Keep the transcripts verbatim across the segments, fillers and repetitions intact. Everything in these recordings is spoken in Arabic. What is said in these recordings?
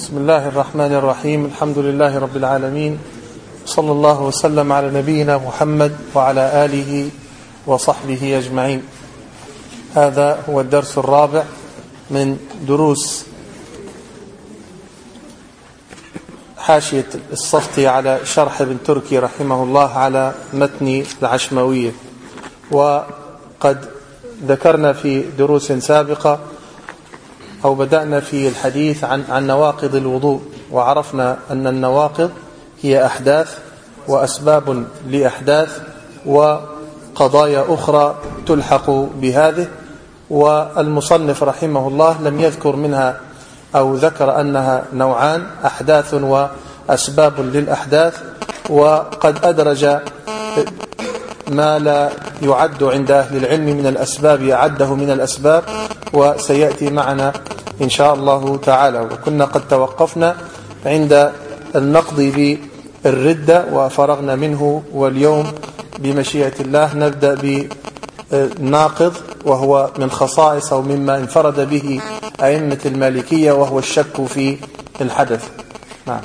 بسم الله الرحمن الرحيم. الحمد لله رب العالمين، صلى الله وسلم على نبينا محمد وعلى آله وصحبه أجمعين. هذا هو الدرس الرابع من دروس حاشية الصفتي على شرح ابن تركي رحمه الله على متن العشماوية. وقد ذكرنا في دروس سابقة أو بدأنا في الحديث عن عن نواقض الوضوء، وعرفنا أن النواقض هي أحداث وأسباب لأحداث وقضايا أخرى تلحق بهذه. والمصنف رحمه الله لم يذكر منها أو ذكر أنها نوعان: أحداث وأسباب للأحداث. وقد أدرج ما لا يعد عند أهل العلم من الأسباب يعده من الأسباب، وسيأتي معنا إن شاء الله تعالى. وكنا قد توقفنا عند النقض بالردة وفرغنا منه، واليوم بمشيئة الله نبدأ بالناقض، وهو من خصائص أو مما انفرد به أئمة المالكية، وهو الشك في الحدث. نعم.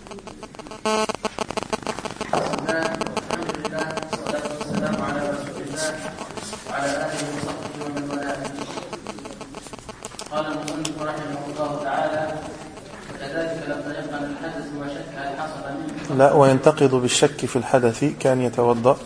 لا، وينتقض بالشك في الحدث كان يتوضأ.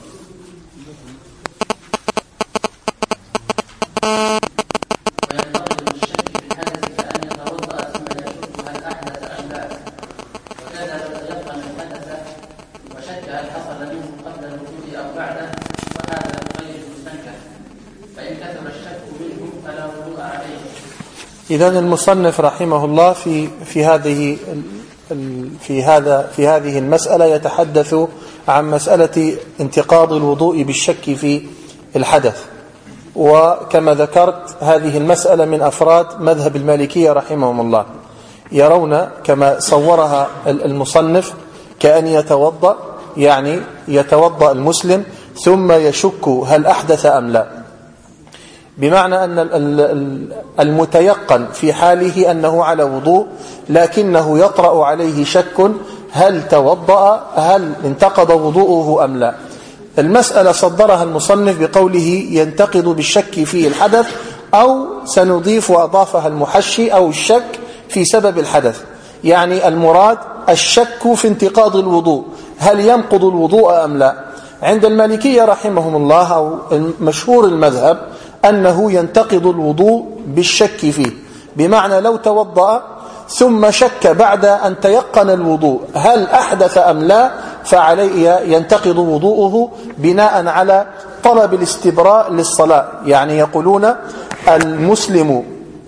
وينتقض بالشك في الحدث كأن يتوضأ ثم يشك هل أحدث أم لا، وكذا لو تيقن الحدث وشك هل حصل منه قبل الوضوء أو بعده، وهذا غير مستنكر، فإن كثر الشك منه فلا وضوء عليه. إذن المصنف رحمه الله في في هذه في هذا في هذه المسألة يتحدث عن مسألة انتقاض الوضوء بالشك في الحدث. وكما ذكرت هذه المسألة من أفراد مذهب المالكية رحمهم الله، يرون كما صورها المصنف كأن يتوضأ، يعني يتوضأ المسلم ثم يشك هل أحدث أم لا، بمعنى أن المتيقن في حاله أنه على وضوء، لكنه يطرأ عليه شك هل توضأ، هل انتقض وضوءه أم لا. المسألة صدرها المصنف بقوله ينتقض بالشك في الحدث، أو سنضيف وأضافها المحشي أو الشك في سبب الحدث، يعني المراد الشك في انتقاض الوضوء، هل ينقض الوضوء أم لا. عند المالكية رحمهم الله أو مشهور المذهب أنه ينتقض الوضوء بالشك فيه، بمعنى لو توضأ ثم شك بعد أن تيقن الوضوء هل أحدث أم لا، فعليه ينتقض وضوءه بناء على طلب الاستبراء للصلاة. يعني يقولون المسلم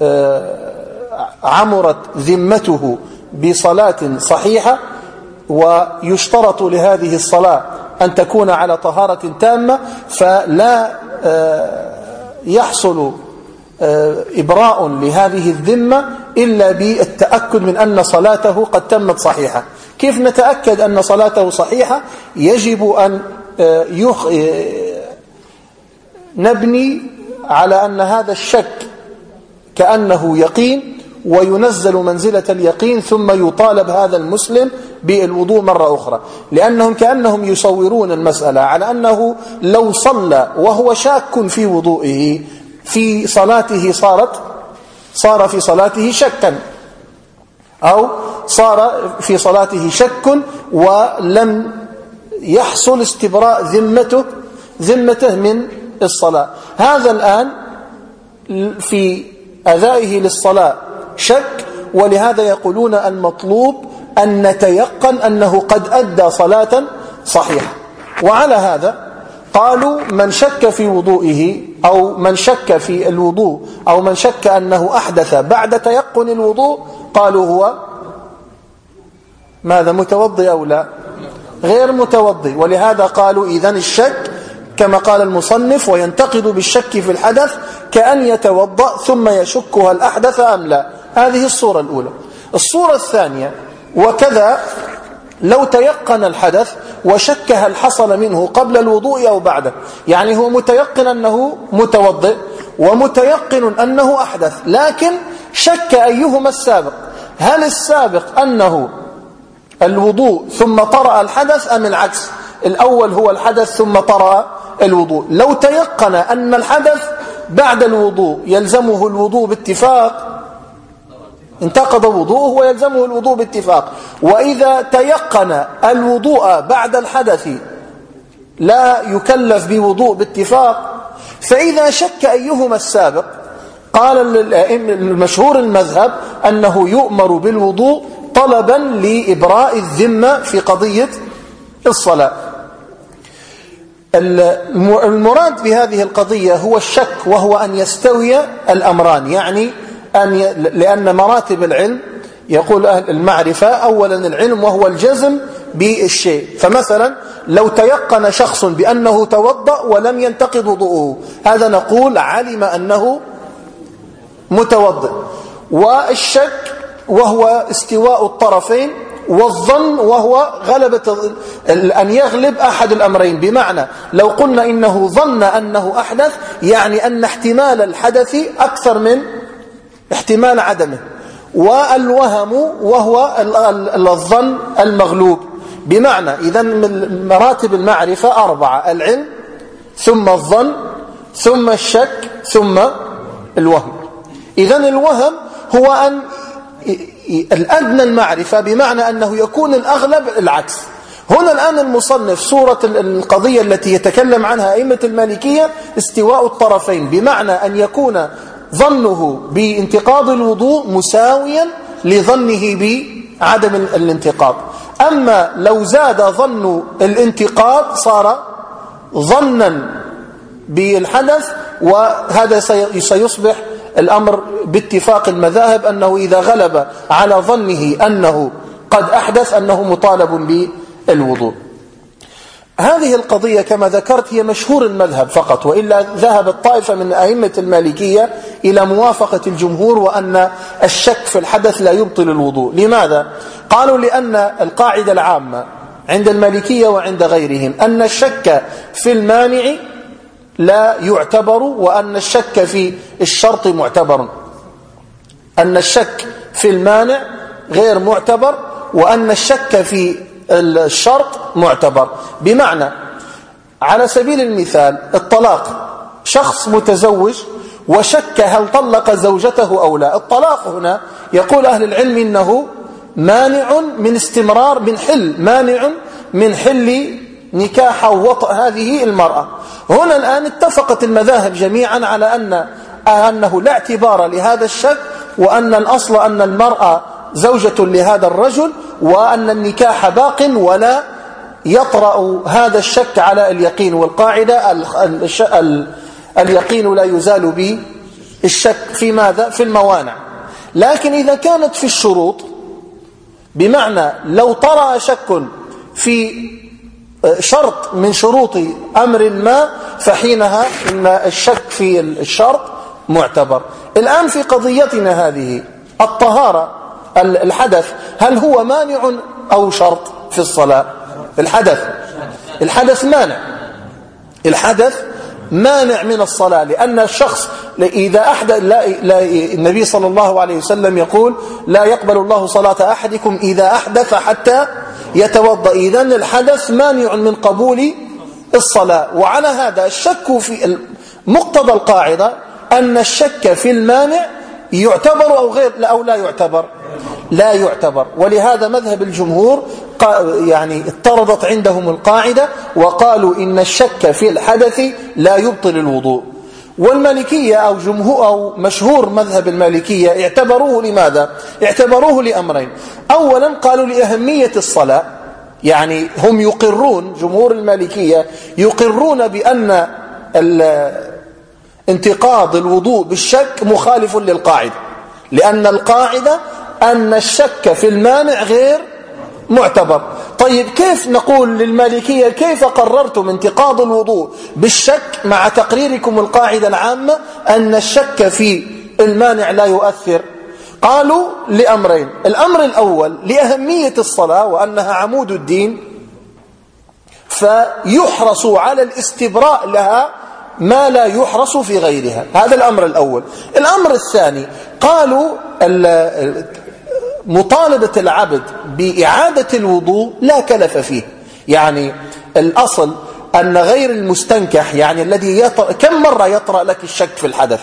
عمرت ذمته بصلاة صحيحة، ويشترط لهذه الصلاة أن تكون على طهارة تامة، فلا يحصل إبراء لهذه الذمة إلا بالتأكد من أن صلاته قد تمت صحيحة. كيف نتأكد أن صلاته صحيحة؟ يجب أن يخ... نبني على أن هذا الشك كأنه يقين، وينزل منزلة اليقين، ثم يطالب هذا المسلم بالوضوء مرة أخرى، لأنهم كأنهم يصورون المسألة على أنه لو صلى وهو شاك في وضوئه في صلاته صارت صار في صلاته شكا، أو صار في صلاته شك ولم يحصل استبراء ذمته ذمته من الصلاة. هذا الآن في أدائه للصلاة شك، ولهذا يقولون المطلوب أن نتيقن أنه قد أدى صلاة صحيحة. وعلى هذا قالوا من شك في وضوئه، أو من شك في الوضوء، أو من شك أنه أحدث بعد تيقن الوضوء، قالوا هو ماذا؟ متوضئ أو لا؟ غير متوضئ. ولهذا قالوا إذن الشك كما قال المصنف وينتقض بالشك في الحدث كأن يتوضأ ثم يشك هل أحدث أم لا. هذه الصورة الأولى. الصورة الثانية: وكذا لو تيقن الحدث وشك هل حصل منه قبل الوضوء أو بعده، يعني هو متيقن أنه متوضئ ومتيقن أنه أحدث، لكن شك أيهما السابق، هل السابق أنه الوضوء ثم طرأ الحدث أم العكس؟ الأول هو الحدث ثم طرأ الوضوء. لو تيقن أن الحدث بعد الوضوء يلزمه الوضوء باتفاق انتقض وضوءه ويلزمه الوضوء باتفاق. وإذا تيقن الوضوء بعد الحدث لا يكلف بوضوء باتفاق. فإذا شك أيهما السابق قال المشهور المذهب أنه يؤمر بالوضوء طلبا لإبراء الذمة في قضية الصلاة. المراد بهذه القضية هو الشك، وهو أن يستوي الأمران، يعني أن ي... لأن مراتب العلم يقول أهل المعرفة أولا العلم وهو الجزم بالشيء. فمثلا لو تيقن شخص بأنه توضأ ولم ينتقض وضوءه، هذا نقول علم أنه متوضئ. والشك وهو استواء الطرفين، والظن وهو غلبة أن يغلب أحد الأمرين. بمعنى لو قلنا إنه ظن أنه أحدث، يعني أن احتمال الحدث أكثر من احتمال عدمه. والوهم وهو الظن المغلوب. بمعنى إذن من مراتب المعرفة أربعة: العلم ثم الظن ثم الشك ثم الوهم. إذن الوهم هو أن الأدنى المعرفة، بمعنى أنه يكون الأغلب العكس. هنا الآن المصنف صورة القضية التي يتكلم عنها أئمة المالكية استواء الطرفين، بمعنى أن يكون ظنه بانتقاض الوضوء مساويا لظنه بعدم الانتقاض. أما لو زاد ظن الانتقاض صار ظنا بالحدث، وهذا سيصبح الأمر باتفاق المذاهب أنه إذا غلب على ظنه أنه قد أحدث أنه مطالب بالوضوء. هذه القضية كما ذكرت هي مشهور المذهب فقط، وإلا ذهب الطائفة من أئمة المالكية إلى موافقة الجمهور وأن الشك في الحدث لا يبطل الوضوء. لماذا؟ قالوا لأن القاعدة العامة عند المالكية وعند غيرهم أن الشك في المانع لا يعتبر، وأن الشك في الشرط معتبر. أن الشك في المانع غير معتبر، وأن الشك في الشرط معتبر. بمعنى على سبيل المثال الطلاق، شخص متزوج وشك هل طلق زوجته أو لا. الطلاق هنا يقول أهل العلم إنه مانع من استمرار من حل مانع من حل نكاح أو وطأ هذه المرأة. هنا الآن اتفقت المذاهب جميعا على أن أنه لا اعتبار لهذا الشك، وأن الأصل أن المرأة زوجة لهذا الرجل، وأن النكاح باق ولا يطرأ هذا الشك على اليقين. والقاعدة اليقين لا يزال بالشك في ماذا؟ في الموانع. لكن إذا كانت في الشروط، بمعنى لو طرأ شك في شرط من شروط أمر ما، فحينها إن الشك في الشرط معتبر. الآن في قضيتنا هذه الطهارة، الحدث هل هو مانع أو شرط في الصلاة؟ الحدث الحدث مانع الحدث مانع من الصلاة، لأن الشخص إذا أحدث لا لا النبي صلى الله عليه وسلم يقول لا يقبل الله صلاة أحدكم إذا أحدث حتى يتوضأ. إذن الحدث مانع من قبول الصلاة. وعلى هذا الشك في مقتضى القاعدة أن الشك في المانع يعتبر أو غير أو لا يعتبر؟ لا يعتبر. ولهذا مذهب الجمهور يعني اضطردت عندهم القاعدة وقالوا إن الشك في الحدث لا يبطل الوضوء. والمالكية أو جمهور أو مشهور مذهب المالكية اعتبروه لماذا؟ اعتبروه لأمرين. أولا قالوا لأهمية الصلاة، يعني هم يقرون جمهور المالكية يقرون بأن انتقاض الوضوء بالشك مخالف للقاعدة، لأن القاعدة أن الشك في المانع غير معتبر. طيب كيف نقول للمالكية كيف قررتم انتقاض الوضوء بالشك مع تقريركم القاعدة العامة أن الشك في المانع لا يؤثر؟ قالوا لأمرين. الأمر الأول لأهمية الصلاة وأنها عمود الدين، فيحرص على الاستبراء لها ما لا يحرص في غيرها. هذا الأمر الأول. الأمر الثاني قالوا مطالبة العبد بإعادة الوضوء لا كلف فيه. يعني الأصل أن غير المستنكح، يعني الذي يطرأ، كم مرة يطرأ لك الشك في الحدث؟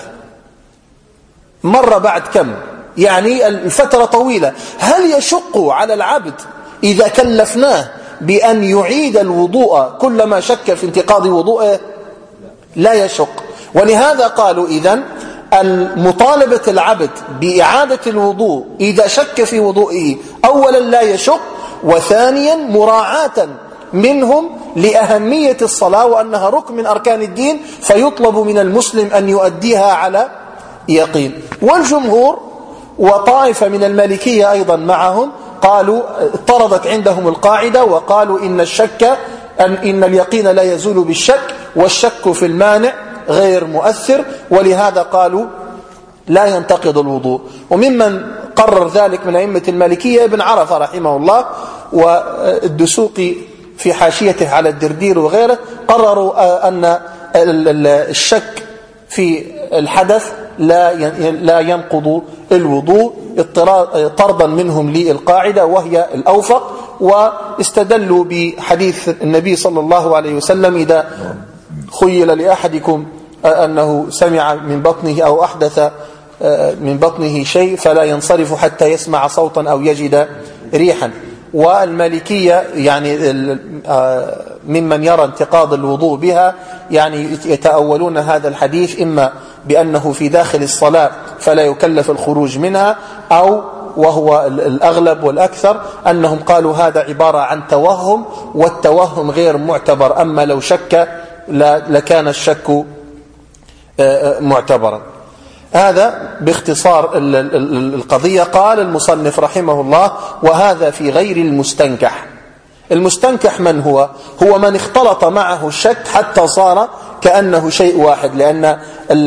مرة بعد كم؟ يعني الفترة طويلة. هل يشق على العبد إذا كلفناه بأن يعيد الوضوء كلما شك في انتقاض وضوءه؟ لا يشق. ولهذا قالوا إذن المطالبة العبد بإعادة الوضوء إذا شك في وضوئه أولا لا يشق، وثانيا مراعاة منهم لأهمية الصلاة وأنها ركن من أركان الدين، فيطلب من المسلم أن يؤديها على يقين. والجمهور وطائفة من المالكية أيضا معهم قالوا اضطردت عندهم القاعدة وقالوا إن الشك أن إن اليقين لا يزول بالشك، والشك في المانع غير مؤثر، ولهذا قالوا لا ينتقض الوضوء. وممن قرر ذلك من أئمة المالكية ابن عرفة رحمه الله، والدسوقي في حاشيته على الدردير وغيره قرروا أن الشك في الحدث لا لا ينقض الوضوء طردا منهم للقاعدة وهي الأوفق. واستدلوا بحديث النبي صلى الله عليه وسلم: إذا خيل لأحدكم أنه سمع من بطنه أو أحدث من بطنه شيء فلا ينصرف حتى يسمع صوتا أو يجد ريحا. والمالكية يعني ممن يرى انتقاض الوضوء بها يعني يتأولون هذا الحديث إما بأنه في داخل الصلاة فلا يكلف الخروج منها، أو وهو الأغلب والأكثر أنهم قالوا هذا عبارة عن توهم، والتوهم غير معتبر، أما لو شك لكان الشك معتبرا. هذا باختصار القضية. قال المصنف رحمه الله: وهذا في غير المستنكح. المستنكح من هو؟ هو من اختلط معه الشك حتى صار كأنه شيء واحد، لأن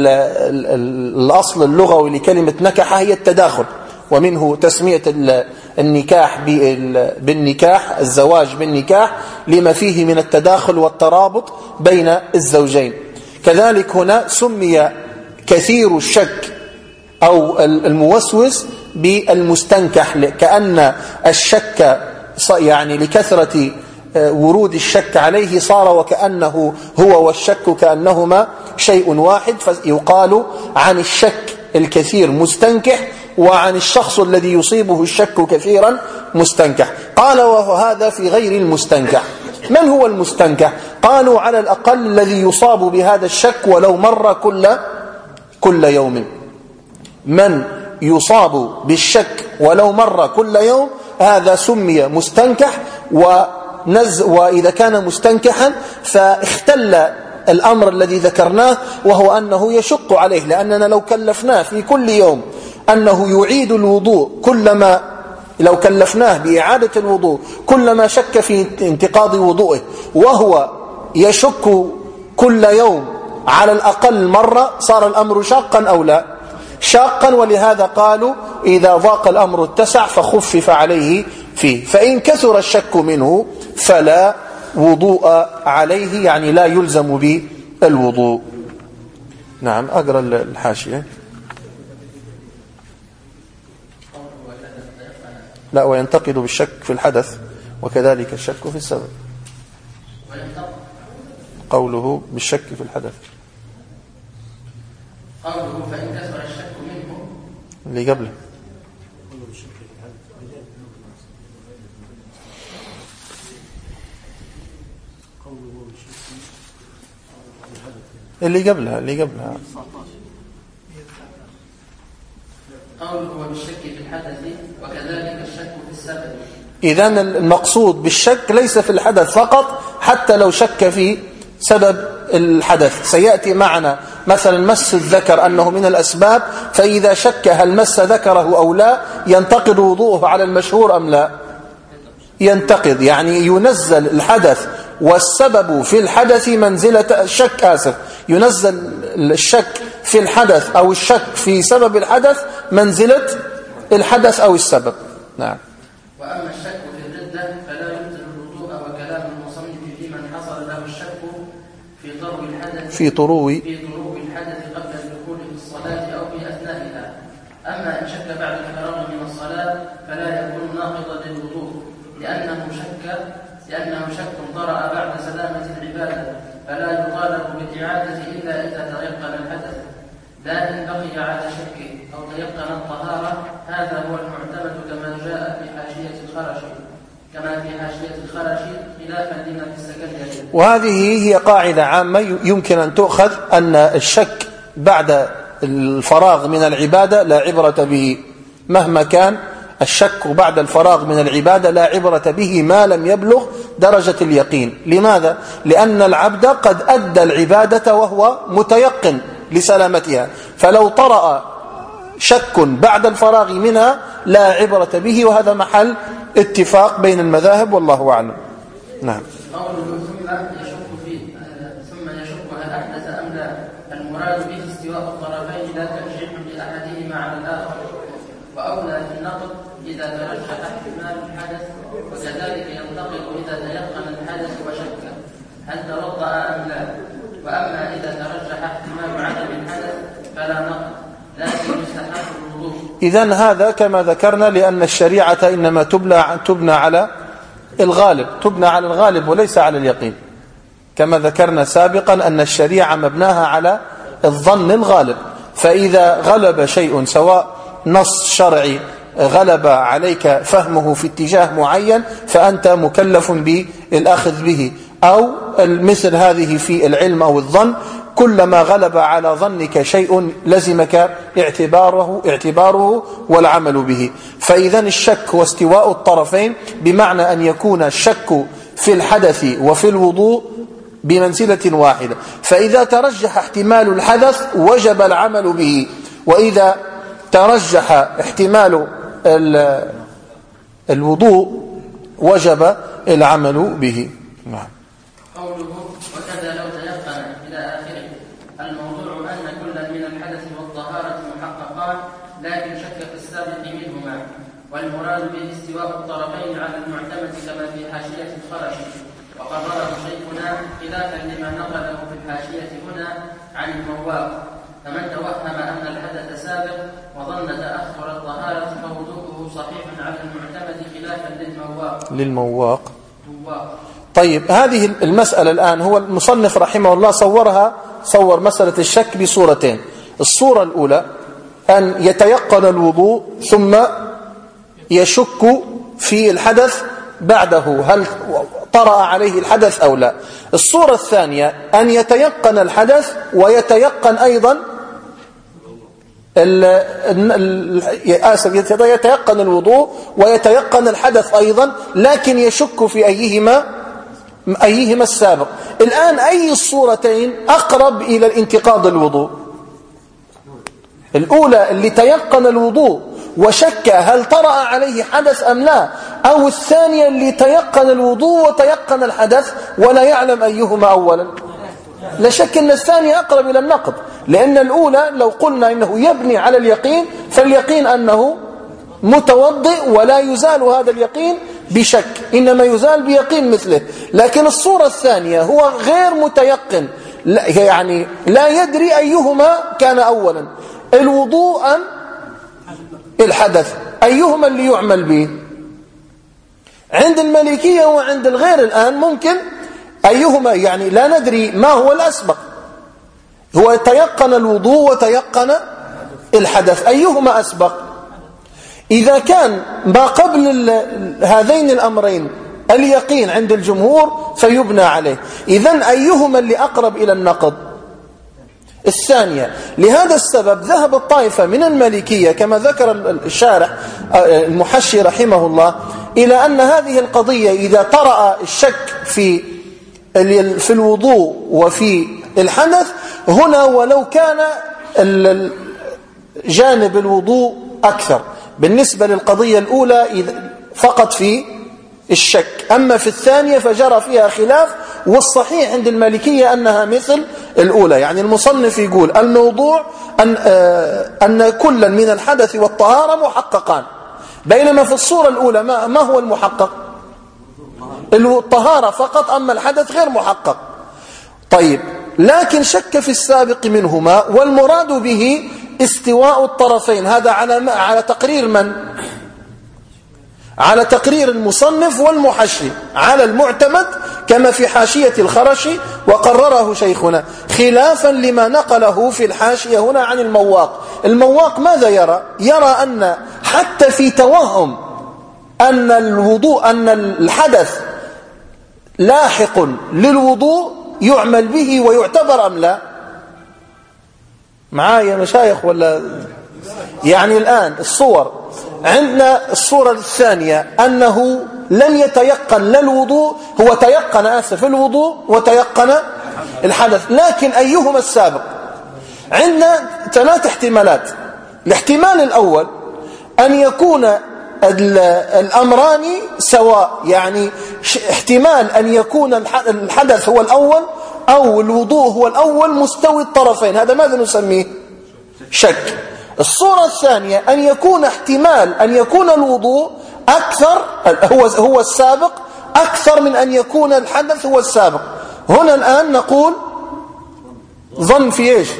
الأصل اللغوي لكلمة نكح هي التداخل، ومنه تسمية النكاح بالنكاح، الزواج بالنكاح، لما فيه من التداخل والترابط بين الزوجين. كذلك هنا سمي كثير الشك أو الموسوس بالمستنكح، كأن الشك يعني لكثرة ورود الشك عليه صار وكأنه هو والشك كأنهما شيء واحد، فيقال عن الشك الكثير مستنكح، وعن الشخص الذي يصيبه الشك كثيرا مستنكح. قال: وهذا في غير المستنكح. من هو المستنكح؟ قالوا على الأقل الذي يصاب بهذا الشك ولو مر كل كل يوم. من يصاب بالشك ولو مر كل يوم هذا سمي مستنكح. ونز وإذا كان مستنكحا فاختل الأمر الذي ذكرناه، وهو أنه يشق عليه، لأننا لو كلفناه في كل يوم أنه يعيد الوضوء كلما لو كلفناه بإعادة الوضوء كلما شك في انتقاض وضوءه، وهو يشك كل يوم على الأقل مرة، صار الأمر شاقا أو لا؟ شاقا. ولهذا قالوا إذا ضاق الأمر اتسع فخفف عليه فيه. فإن كثر الشك منه فلا وضوء عليه، يعني لا يلزم بالوضوء. نعم، أقرأ الحاشية. لا، وينتقد بالشك في الحدث وكذلك الشك في السبب. قوله بالشك في الحدث، قوله فإن كثر الشك منه اللي قبله اللي قبلها اللي قبلها قوله بالشك في الحدث وكذلك الشك في السبب. إذن المقصود بالشك ليس في الحدث فقط، حتى لو شك في سبب الحدث. سيأتي معنا مثلا مس الذكر أنه من الأسباب، فإذا شك هل مس ذكره أو لا ينتقض وضوءه على المشهور أم لا؟ ينتقض، يعني ينزل الحدث والسبب في الحدث منزلة الشك. آسف، ينزل الشك في الحدث أو الشك في سبب الحدث منزلة الحدث أو السبب. نعم. وأما الشك في الردة فلا يبطل الوضوء، وكلام المصنف في من حصل له الشك في طرو الحدث في طرو في طرو الحدث قبل الدخول في الصلاة أو في أثنائها. أما إن شك بعد الفراغ من الصلاة فلا الحدث إلا إذا تيقن الحدث، لا إن بقي على شك أو تيقن الطهارة. هذا هو المعتمد كما جاء في حاشية الخرشي كما في حاشية الخرشي خلافا لما في السكندري. وهذه هي قاعدة عامة يمكن أن تؤخذ، أن الشك بعد الفراغ من العبادة لا عبرة به مهما كان. الشك بعد الفراغ من العبادة لا عبرة به ما لم يبلغ درجة اليقين. لماذا؟ لأن العبد قد أدى العبادة وهو متيقن لسلامتها، فلو طرأ شك بعد الفراغ منها لا عبرة به، وهذا محل اتفاق بين المذاهب والله أعلم. نعم. قوله ثم يشك فيه ثم يشك هل أحدث أم لا، المراد به استواء الطرفين لا ترجيح لأحدهما على الآخر، وأولى في النقد إذا ترجح احتمال الحدث، وكذلك ينتقد إذا تيقن الحدث وشك هل توضأ أم لا. وأما إذا ترجح احتمال عدم الحدث فلا نقد، لكن يستحق الوضوء. إذن هذا كما ذكرنا، لأن الشريعة إنما تبنى تبنى على الغالب تبنى على الغالب وليس على اليقين، كما ذكرنا سابقا أن الشريعة مبناها على الظن الغالب. فإذا غلب شيء، سواء نص شرعي غلب عليك فهمه في اتجاه معين، فأنت مكلف بالأخذ به، أو مثل هذه في العلم أو الظن، كلما غلب على ظنك شيء لزمك اعتباره اعتباره والعمل به. فإذا الشك هو استواء الطرفين، بمعنى أن يكون الشك في الحدث وفي الوضوء بمنزلة واحدة. فإذا ترجح احتمال الحدث وجب العمل به، وإذا ترجح احتمال الوضوء وجب العمل به. نعم. قوله وكذا لو تيقن إلى آخره. الموضوع أن كل من الحدث والطهارة محققان، لكن شك في السابق منهما، والمراد به استواء الطرفين على المعتمد كما في حاشية الخرشي، وقرره شيخنا خلافا لما نقله في الحاشية هنا عن المواق. فمن توهم أن الحدث سابق وظن تأخر الطهارة فوضوءه صحيح على المعتمد خلافا للمواق للمواق مواق. طيب، هذه المسألة الآن هو المصنف رحمه الله صورها صور مسألة الشك بصورتين. الصورة الأولى أن يتيقن الوضوء ثم يشك في الحدث بعده، هل طرأ عليه الحدث أو لا. الصورة الثانية أن يتيقن الحدث ويتيقن أيضا آسف يتيقن الوضوء ويتيقن الحدث أيضا، لكن يشك في أيهما أيهما السابق. الآن أي الصورتين أقرب إلى الانتقاض الوضوء؟ الأولى اللي تيقن الوضوء وشك هل طرأ عليه حدث أم لا، أو الثانية اللي تيقن الوضوء وتيقن الحدث ولا يعلم أيهما أولا؟ لا شك أن الثانية أقرب إلى النقض، لأن الأولى لو قلنا إنه يبني على اليقين، فاليقين أنه متوضئ ولا يزال هذا اليقين بشك، إنما يزال بيقين مثله. لكن الصورة الثانية هو غير متيقن، يعني لا يدري أيهما كان أولا، الوضوء أم الحدث، أيهما اللي يعمل به. عند المالكية وعند الغير الآن ممكن أيهما، يعني لا ندري ما هو الأسبق، هو تيقن الوضوء وتيقن الحدث، أيهما أسبق. إذا كان ما قبل هذين الأمرين اليقين عند الجمهور فيبنى عليه، إذن أيهما اللي أقرب إلى النقض؟ الثانية. لهذا السبب ذهب الطائفة من المالكية كما ذكر الشارح المحشي رحمه الله إلى أن هذه القضية إذا طرأ الشك في في الوضوء وفي الحدث هنا، ولو كان جانب الوضوء أكثر بالنسبة للقضية الأولى فقط في الشك، أما في الثانية فجرى فيها خلاف، والصحيح عند المالكية أنها مثل الأولى. يعني المصنف يقول الموضوع أن, أن كلا من الحدث والطهارة محققان، بينما في الصورة الأولى ما, ما هو المحقق؟ الطهارة فقط، أما الحدث غير محقق. طيب، لكن شك في السابق منهما، والمراد به استواء الطرفين. هذا على على تقرير من؟ على تقرير المصنف والمحشي، على المعتمد كما في حاشية الخرشي وقرره شيخنا خلافا لما نقله في الحاشية هنا عن المواق. المواق ماذا يرى؟ يرى أن حتى في توهم أن الوضوء أن الحدث لاحق للوضوء يعمل به ويعتبر أم لا؟ معايا مشايخ ولا؟ يعني الآن الصور عندنا الصورة الثانية أنه لم يتيقن لا الوضوء، هو تيقن آسف الوضوء وتيقن الحدث، لكن أيهما السابق؟ عندنا ثلاث احتمالات. الاحتمال الأول أن يكون الأمران سواء، يعني احتمال أن يكون الحدث هو الأول أو الوضوء هو الأول مستوي الطرفين، هذا ماذا نسميه؟ شك. الصورة الثانية أن يكون احتمال أن يكون الوضوء أكثر هو هو السابق أكثر من أن يكون الحدث هو السابق. هنا الآن نقول ظن في إيش؟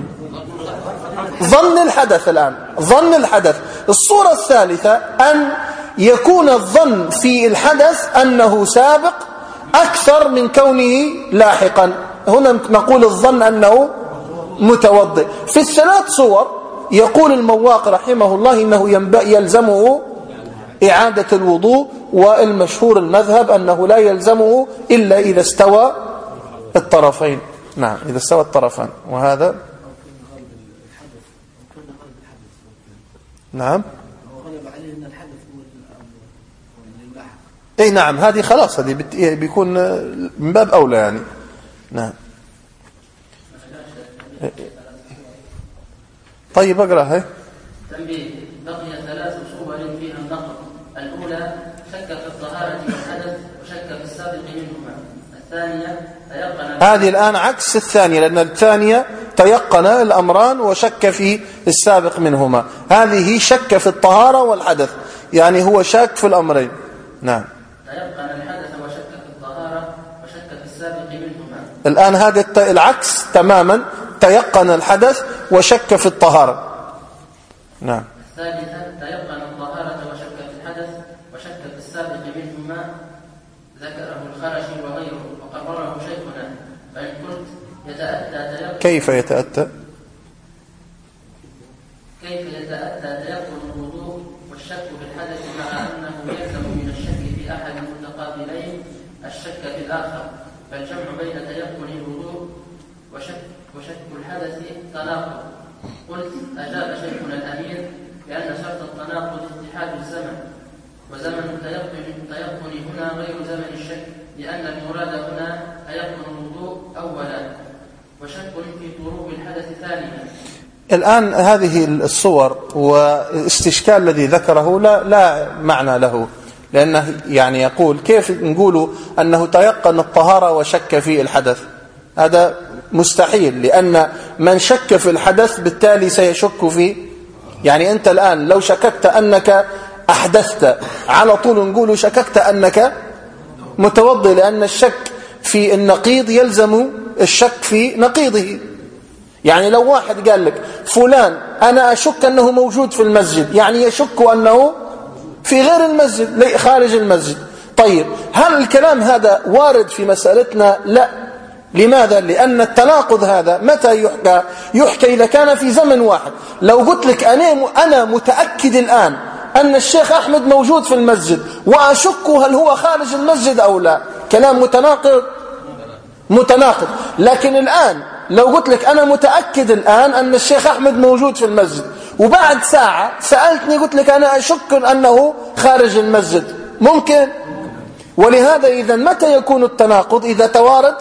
ظن الحدث. الآن ظن الحدث. الصورة الثالثة أن يكون الظن في الحدث أنه سابق أكثر من كونه لاحقا، هنا نقول الظن أنه متوضئ. في الثلاث صور يقول المواق رحمه الله إنه يلزمه إعادة الوضوء، والمشهور المذهب أنه لا يلزمه إلا إذا استوى الطرفين. نعم إذا استوى الطرفان. وهذا نعم اي نعم هذه خلاص هذه بيكون من باب أولى يعني. نعم طيب اقرأ. هاي تنبيه: بقي ثلاث صور فيها النقض. الأولى شك في الطهارة والحدث وشك في السابق منهما. الثانية تيقن. هذه الآن عكس الثانية، لأن الثانية تيقن الأمران وشك في السابق منهما، هذه شك في الطهارة والحدث، يعني هو شك في الأمرين. نعم تيقن الحدث وشك في الطهارة وشك في السابق منهما. الآن هذا العكس تماما، تيقن الحدث وشك في الطهارة. نعم. الثالثة تيقن الطهارة وشك في الحدث وشك في السابق منهما، ذكره الخرشي وغيره وقرره شيخنا. فإن قلت يتأتى تيقن كيف يتأتى؟ كيف يتأتى تيقن الوضوء والشك في الحدث مع أنه يلزم من الشك في أحد المتقابلين الشك في الآخر، فالجمع بين تيقن الوضوء وشك وشك الحدث تناقض. قلت أجاب شيخنا الأمير بأن شرط التناقض اتحاد الزمن، وزمن التيقن التيقن هنا غير زمن الشك، لأن المراد هنا تيقن الوضوء أولا وشك في طروق الحدث ثانيا. الآن هذه الصور والاستشكال الذي ذكره لا لا معنى له، لأنه يعني يقول كيف نقول أنه تيقن الطهارة وشك في الحدث؟ هذا مستحيل، لأن من شك في الحدث بالتالي سيشك في، يعني أنت الآن لو شككت أنك أحدثت على طول نقول شككت أنك متوضئ، لأن الشك في النقيض يلزم الشك في نقيضه. يعني لو واحد قال لك فلان أنا أشك أنه موجود في المسجد، يعني يشك أنه في غير المسجد خارج المسجد. طيب هل الكلام هذا وارد في مسألتنا؟ لا. لماذا؟ لأن التناقض هذا متى يحكى؟ يحكى إذا كان في زمن واحد. لو قلت لك أنا أنا متأكد الآن أن الشيخ أحمد موجود في المسجد وأشك هل هو خارج المسجد أو لا، كلام متناقض متناقض. لكن الآن لو قلت لك أنا متأكد الآن أن الشيخ أحمد موجود في المسجد، وبعد ساعة سألتني قلت لك أنا أشك أنه خارج المسجد، ممكن. ولهذا إذا متى يكون التناقض؟ إذا توارد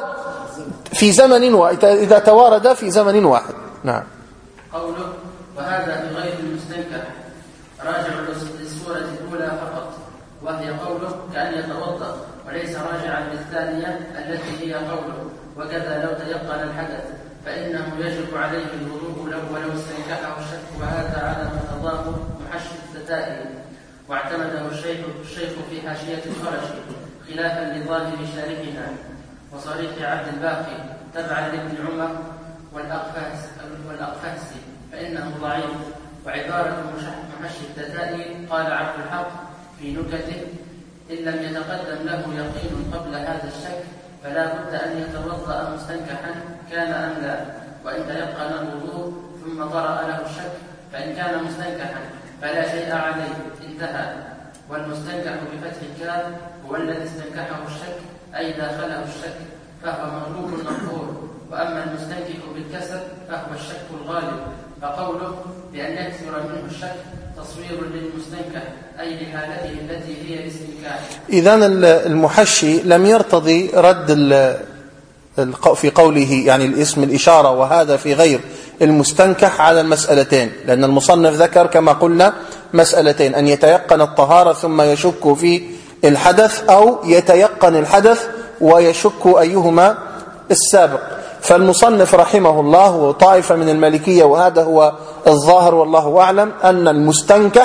في زمن واحد، إذا توارد في زمن واحد. نعم. قوله وهذا في غير المستنكر راجع للسورة الأولى فقط، وهي قوله كأن يتوضأ، وليس راجعا للثانية التي هي قوله وكذا لو تيقن الحدث فإنه يجب عليه الوضوء له ولو استنكحه الشك، وهذا على ما تضاه محشي التتائم، واعتمده الشيخ الشيخ في حاشية الخرشي خلافا لظاهر شارحنا وصريح عبد الباقي تبعا لابن عمر والأقفاسي، فإنه ضعيف. وعبارة محشي التتائم قال عبد الحق في نكته إن لم يتقدم له يقين قبل هذا الشك فلا بد أن يتوضأ مستنكحا كان أم لا، وإن تيقن الوضوء ثم طرأ له الشك فإن كان مستنكحا فلا شيء عليه انتهى. والمستنكح بفتح الكاف هو الذي استنكحه الشك أي داخله الشك فهو مغلوب مقهور، وأما المستنكح بالكسر فهو الشك الغالب، فقوله بأن يكثر منه الشك تصوير للمستنكح أي لحالته التي هي الاستنكاح. إذن المحشي لم يرتضي رد في قوله يعني الاسم الإشارة وهذا في غير المستنكح على المسألتين، لأن المصنف ذكر كما قلنا مسألتين: أن يتيقن الطهارة ثم يشك في الحدث، أو يتيقن الحدث ويشك أيهما السابق. فالمصنف رحمه الله وطائفة من المالكية، وهذا هو الظاهر والله أعلم، أن المستنكح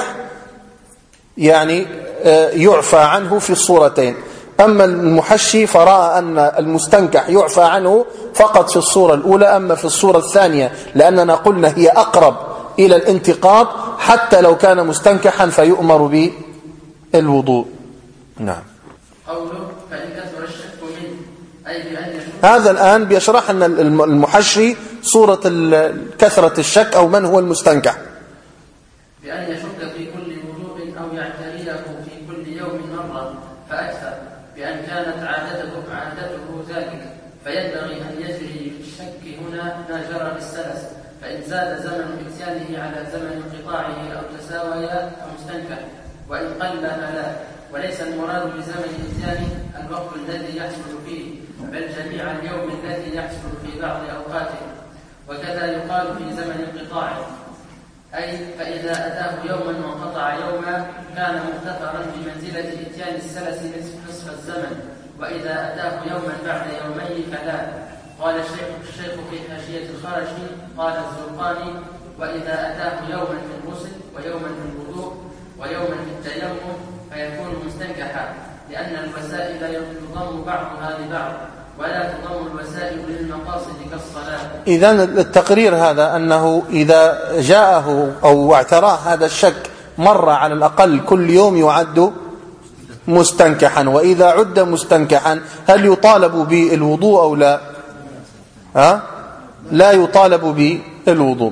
يعني يعفى عنه في الصورتين. أما المحشي فرأى أن المستنكح يعفى عنه فقط في الصورة الأولى، أما في الصورة الثانية لأننا قلنا هي أقرب إلى الانتقاض حتى لو كان مستنكحا فيؤمر بالوضوء. نعم. قوله فإن كثر الشك منه أي بأن هذا الآن بيشرح أن المحشي صورة كثرة الشك أو من هو المستنكح. بأن يشك في كل وضوء أو يعتريه في كل يوم مرة فأكثر، بأن كانت عادته عادته ذلك، فينبغي أن يجري في الشك هنا ما جرى بالسلس، فإن زاد زمن إتيانه على زمن انقطاعه أو تساويا فمستنكح، وإن قل فلا. وليس المراد بزمن إتيانه الوقت الذي يحصل فيه، بل جميع اليوم الذي يحصل في بعض أوقاته. وكذا يقال في زمن انقطاعه، أي فإذا أتاه يوما وانقطع يوما كان مغتفرا بمنزلة إتيان السلس نصف الزمن، وإذا أتاه يوما بعد يومين فلا. قال الشيخ الشيخ في حاشية الخرشي قال الزرقاني: وإذا أتاه يوما في الغسل ويوما في الوضوء ويوما في التيمم فيكون مستنكحا، لأن الوسائل يضم بعضها لبعض ولا تضم الوسائل للمقاصد كالصلاة. إذن التقرير هذا أنه إذا جاءه أو اعتراه هذا الشك مرة على الأقل كل يوم يعد مستنكحا، وإذا عد مستنكحا هل يطالب بالوضوء أو لا؟ ها؟ لا يطالب بالوضوء.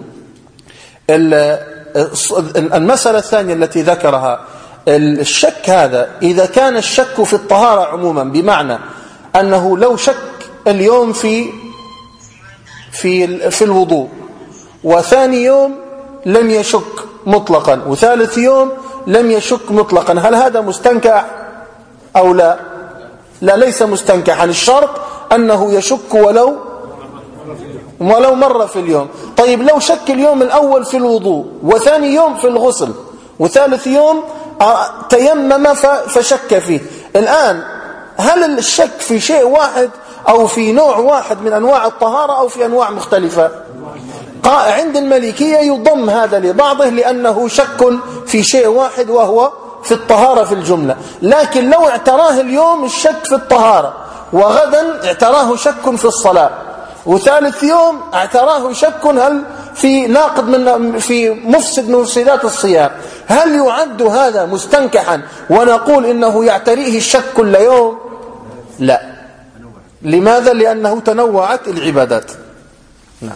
المسألة الثانية التي ذكرها الشك هذا، إذا كان الشك في الطهارة عموما، بمعنى أنه لو شك اليوم في في في الوضوء، وثاني يوم لم يشك مطلقا، وثالث يوم لم يشك مطلقا، هل هذا مستنكح أو لا؟ لا، ليس مستنكحا. الشرط أنه يشك ولو ولو مرة في اليوم. طيب لو شك اليوم الأول في الوضوء، وثاني يوم في الغسل، وثالث يوم تيمم فشك فيه، الآن هل الشك في شيء واحد أو في نوع واحد من أنواع الطهارة أو في أنواع مختلفة؟ عند المالكية يضم هذا لبعضه لأنه شك في شيء واحد وهو في الطهارة في الجملة. لكن لو اعتراه اليوم الشك في الطهارة، وغدا اعتراه شك في الصلاة، وثالث يوم اعتراه شك هل في ناقض من في مفسد من مفسدات الصيام، هل يعد هذا مستنكحا ونقول إنه يعتريه الشك كل يوم؟ لا. لماذا؟ لأنه تنوعت العبادات. نعم.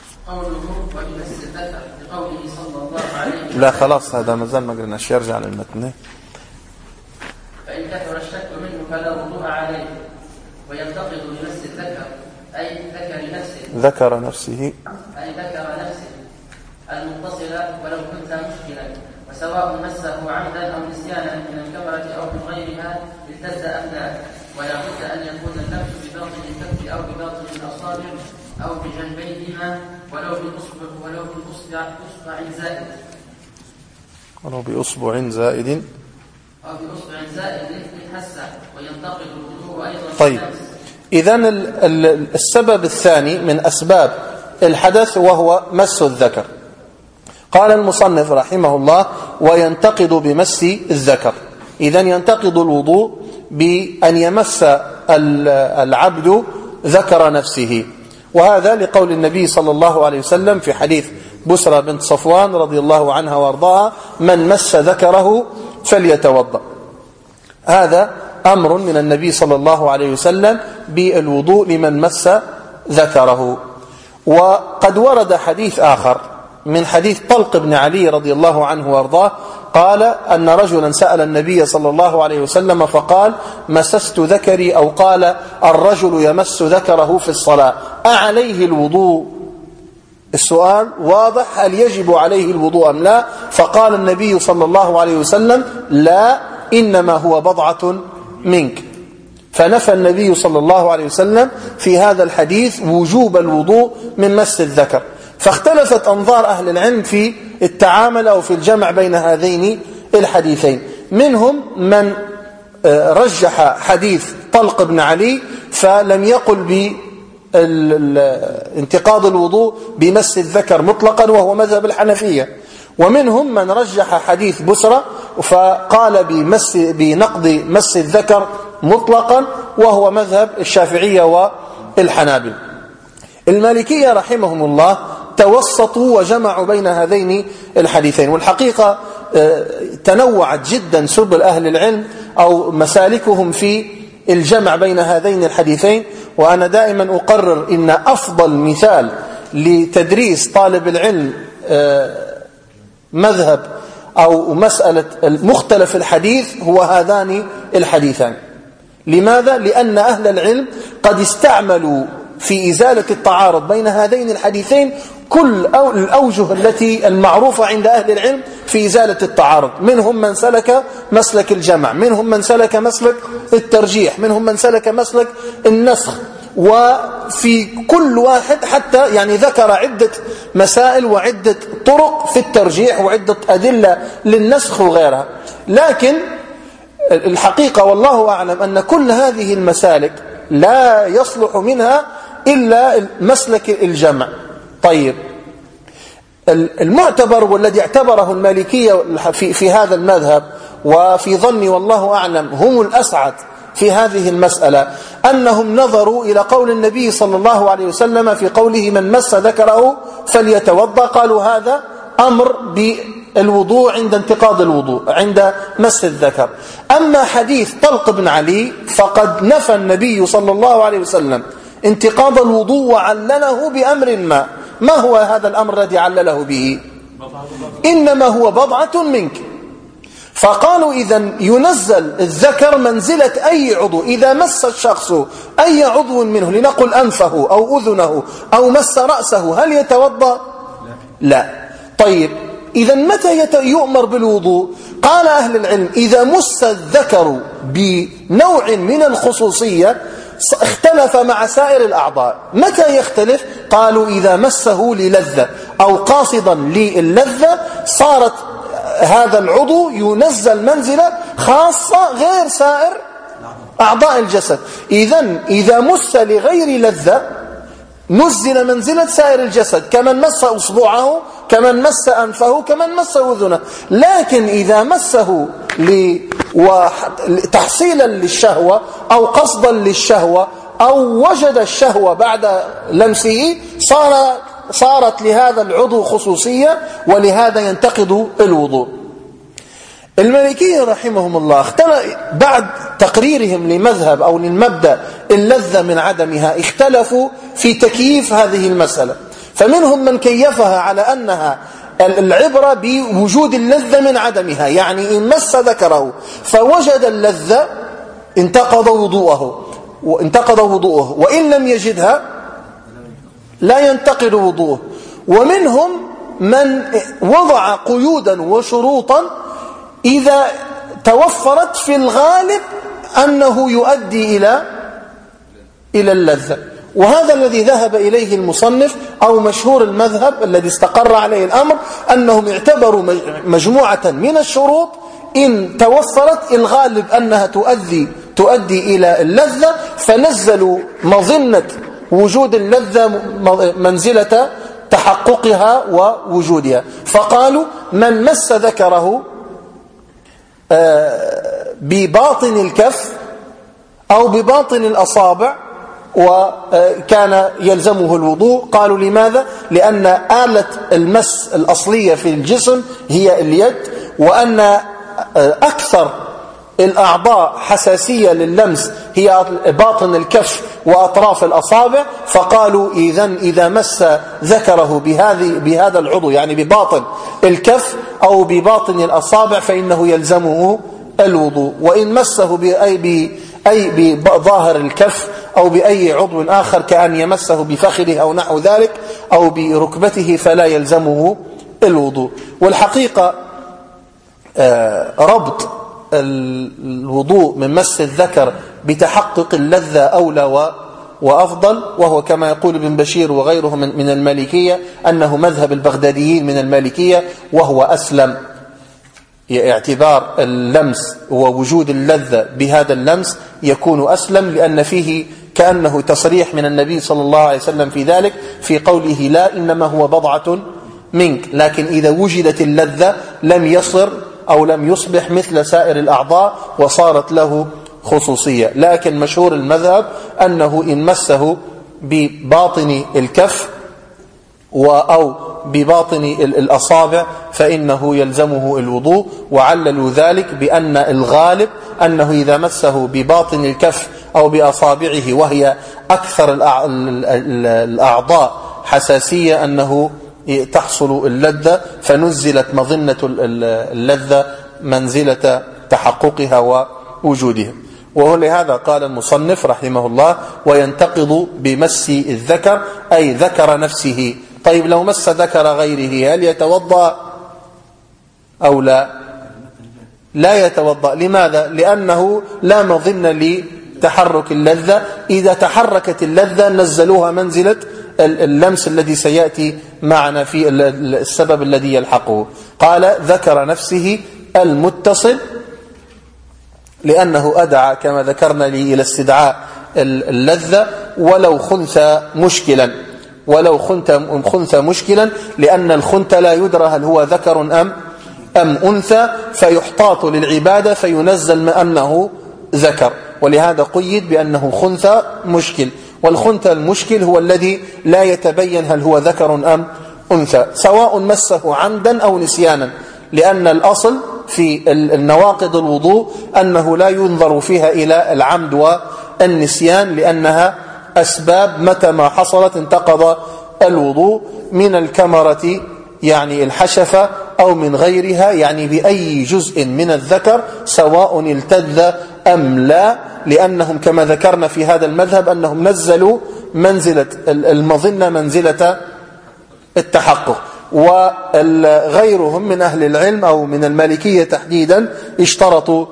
لا خلاص، هذا مازال ما قلناش، يرجع للمتن. فإن كثر الشك منه فلا وضوء عليه، وينتقض بمس الذكر أي ذكر نفسه ذكر نفسه أي ذكر نفسه المتصلة ولو كنت مشكلا، وسواء مسه عمدا أو نسيانا من الكبرة أو من غيرها التز أم لا. ولا بد أن يكون اللمس بباطن الكف أو بباطن الأصابع أو بجنبيهما ولو بأصبع ولو بأصبع أصبع زائد ولو بأصبع زائد أو بأصبع زائد إن حس، وينتقض الوضوء أيضا. طيب، إذن السبب الثاني من أسباب الحدث وهو مس الذكر. قال المصنف رحمه الله: وينتقض بمس الذكر. إذن ينتقض الوضوء بأن يمس العبد ذكر نفسه، وهذا لقول النبي صلى الله عليه وسلم في حديث بسرة بنت صفوان رضي الله عنها وارضاها: من مس ذكره فليتوضأ. هذا أمر من النبي صلى الله عليه وسلم بالوضوء لمن مس ذكره. وقد ورد حديث آخر من حديث طلق بن علي رضي الله عنه وارضاه قال أن رجلا سأل النبي صلى الله عليه وسلم فقال: مسست ذكري، أو قال: الرجل يمس ذكره في الصلاة أعليه الوضوء؟ السؤال واضح، هل يجب عليه الوضوء أم لا؟ فقال النبي صلى الله عليه وسلم: لا، إنما هو بضعة منك. فنفى النبي صلى الله عليه وسلم في هذا الحديث وجوب الوضوء من مس الذكر. فاختلفت أنظار أهل العلم في التعامل أو في الجمع بين هذين الحديثين. منهم من رجح حديث طلق بن علي فلم يقل بانتقاض الوضوء بمس الذكر مطلقا، وهو مذهب الحنفية. ومنهم من رجح حديث بسرة فقال بمس بنقض مس الذكر مطلقا، وهو مذهب الشافعية والحنابل. المالكية رحمهم الله توسطوا وجمعوا بين هذين الحديثين. والحقيقة تنوعت جدا سبل أهل العلم أو مسالكهم في الجمع بين هذين الحديثين. وأنا دائما أقرر إن أفضل مثال لتدريس طالب العلم مذهب أو مسألة مختلف الحديث هو هذان الحديثان. لماذا؟ لأن أهل العلم قد استعملوا في إزالة التعارض بين هذين الحديثين كل الأوجه التي المعروفة عند أهل العلم في إزالة التعارض. منهم من سلك مسلك الجمع، منهم من سلك مسلك الترجيح، منهم من سلك مسلك النسخ. وفي كل واحد حتى يعني ذكر عدة مسائل وعدة طرق في الترجيح وعدة أدلة للنسخ وغيرها. لكن الحقيقة والله أعلم أن كل هذه المسالك لا يصلح منها إلا مسلك الجمع. طيب، المعتبر والذي اعتبره المالكية في, في هذا المذهب، وفي ظني والله أعلم هم الأسعد في هذه المسألة، أنهم نظروا إلى قول النبي صلى الله عليه وسلم في قوله: من مس ذكره فليتوضأ. قالوا هذا أمر بالوضوء عند انتقاض الوضوء عند مس الذكر. أما حديث طلق بن علي فقد نفى النبي صلى الله عليه وسلم انتقاض الوضوء وعلله بأمر ما. ما هو هذا الأمر الذي علله به؟ إنما هو بضعة منك. فقالوا إذن ينزل الذكر منزلة أي عضو. إذا مس الشخص أي عضو منه، لنقل أنفه أو أذنه أو مس رأسه، هل يتوضأ؟ لا. طيب، إذن متى يؤمر بالوضوء؟ قال أهل العلم: إذا مس الذكر بنوع من الخصوصية اختلف مع سائر الأعضاء. متى يختلف؟ قالوا: إذا مسه للذة أو قاصدا للذة صارت هذا العضو ينزل منزلة خاصة غير سائر أعضاء الجسد. إذن إذا مس لغير لذة نزل منزلة سائر الجسد، كمن مس أصبعه، كمن مس أنفه، كمن مس أذنه. لكن إذا مسه تحصيلا للشهوة أو قصدا للشهوة أو وجد الشهوة بعد لمسه صار صارت لهذا العضو خصوصية، ولهذا ينتقض الوضوء. المالكية رحمهم الله بعد تقريرهم لمذهب أو للمبدأ اللذة من عدمها اختلفوا في تكييف هذه المسألة. فمنهم من كيفها على أنها العبرة بوجود اللذة من عدمها، يعني إن مس ذكره فوجد اللذة انتقض وضوءه وانتقض وضوءه، وإن لم يجدها لا ينتقض وضوءه. ومنهم من وضع قيودا وشروطا إذا توفرت في الغالب أنه يؤدي إلى إلى اللذة. وهذا الذي ذهب إليه المصنف أو مشهور المذهب الذي استقر عليه الأمر، أنهم اعتبروا مجموعة من الشروط إن توفرت الغالب أنها تؤدي تؤدي إلى اللذة، فنزلوا مظنة وجود اللذة منزلة تحققها ووجودها. فقالوا: من مس ذكره بباطن الكف أو بباطن الأصابع وكان يلزمه الوضوء. قالوا: لماذا؟ لأن آلة المس الأصلية في الجسم هي اليد، وأن أكثر الأعضاء حساسية لللمس هي باطن الكف وأطراف الأصابع، فقالوا إذن إذا مس ذكره بهذه بهذا العضو يعني بباطن الكف أو بباطن الأصابع فإنه يلزمه الوضوء. وإن مسه بأي, بأي بظاهر الكف أو بأي عضو آخر كأن يمسه بفخذه أو نحو ذلك أو بركبته فلا يلزمه الوضوء. والحقيقة ربط الوضوء من مس الذكر بتحقق اللذة أولى وأفضل، وهو كما يقول ابن بشير وغيره من المالكية أنه مذهب البغداديين من المالكية، وهو أسلم، اعتبار اللمس ووجود اللذة بهذا اللمس يكون أسلم، لأن فيه كأنه تصريح من النبي صلى الله عليه وسلم في ذلك في قوله لا إنما هو بضعة منك. لكن إذا وجدت اللذة لم يصر أو لم يصبح مثل سائر الأعضاء وصارت له خصوصية. لكن مشهور المذهب أنه إن مسه بباطن الكف أو بباطن الأصابع فإنه يلزمه الوضوء، وعللوا ذلك بأن الغالب أنه إذا مسه بباطن الكف أو بأصابعه وهي أكثر الأعضاء حساسية أنه تحصل اللذة، فنزلت مظنة اللذة منزلة تحققها ووجودها. ولهذا قال المصنف رحمه الله وينتقض بمس الذكر أي ذكر نفسه. طيب لو مس ذكر غيره هل يتوضأ أو لا؟ لا يتوضأ. لماذا؟ لأنه لا مظن لتحرك اللذة، إذا تحركت اللذة نزلوها منزلة اللمس الذي سيأتي معنا في السبب الذي يلحقه. قال ذكر نفسه المتصل لأنه أدعى كما ذكرنا لي إلى استدعاء اللذة، ولو خنثى مشكلا ولو خنثى مشكلا لأن الخنثى لا يدرى هل هو ذكر أم أم أنثى، فيحتاط للعبادة فينزل ما أنه ذكر، ولهذا قيد بأنه خنثى مشكل. والخنثى المشكل هو الذي لا يتبين هل هو ذكر أم أنثى، سواء مسه عمدا أو نسيانا، لأن الأصل في النواقض الوضوء أنه لا ينظر فيها إلى العمد والنسيان، لأنها أسباب متى ما حصلت انتقض الوضوء، من الكمرة يعني الحشفة أو من غيرها يعني بأي جزء من الذكر سواء التذ أم لا، لأنهم كما ذكرنا في هذا المذهب أنهم نزلوا منزلة المظنة منزلة التحقق. وغيرهم من أهل العلم أو من المالكية تحديدا اشترطوا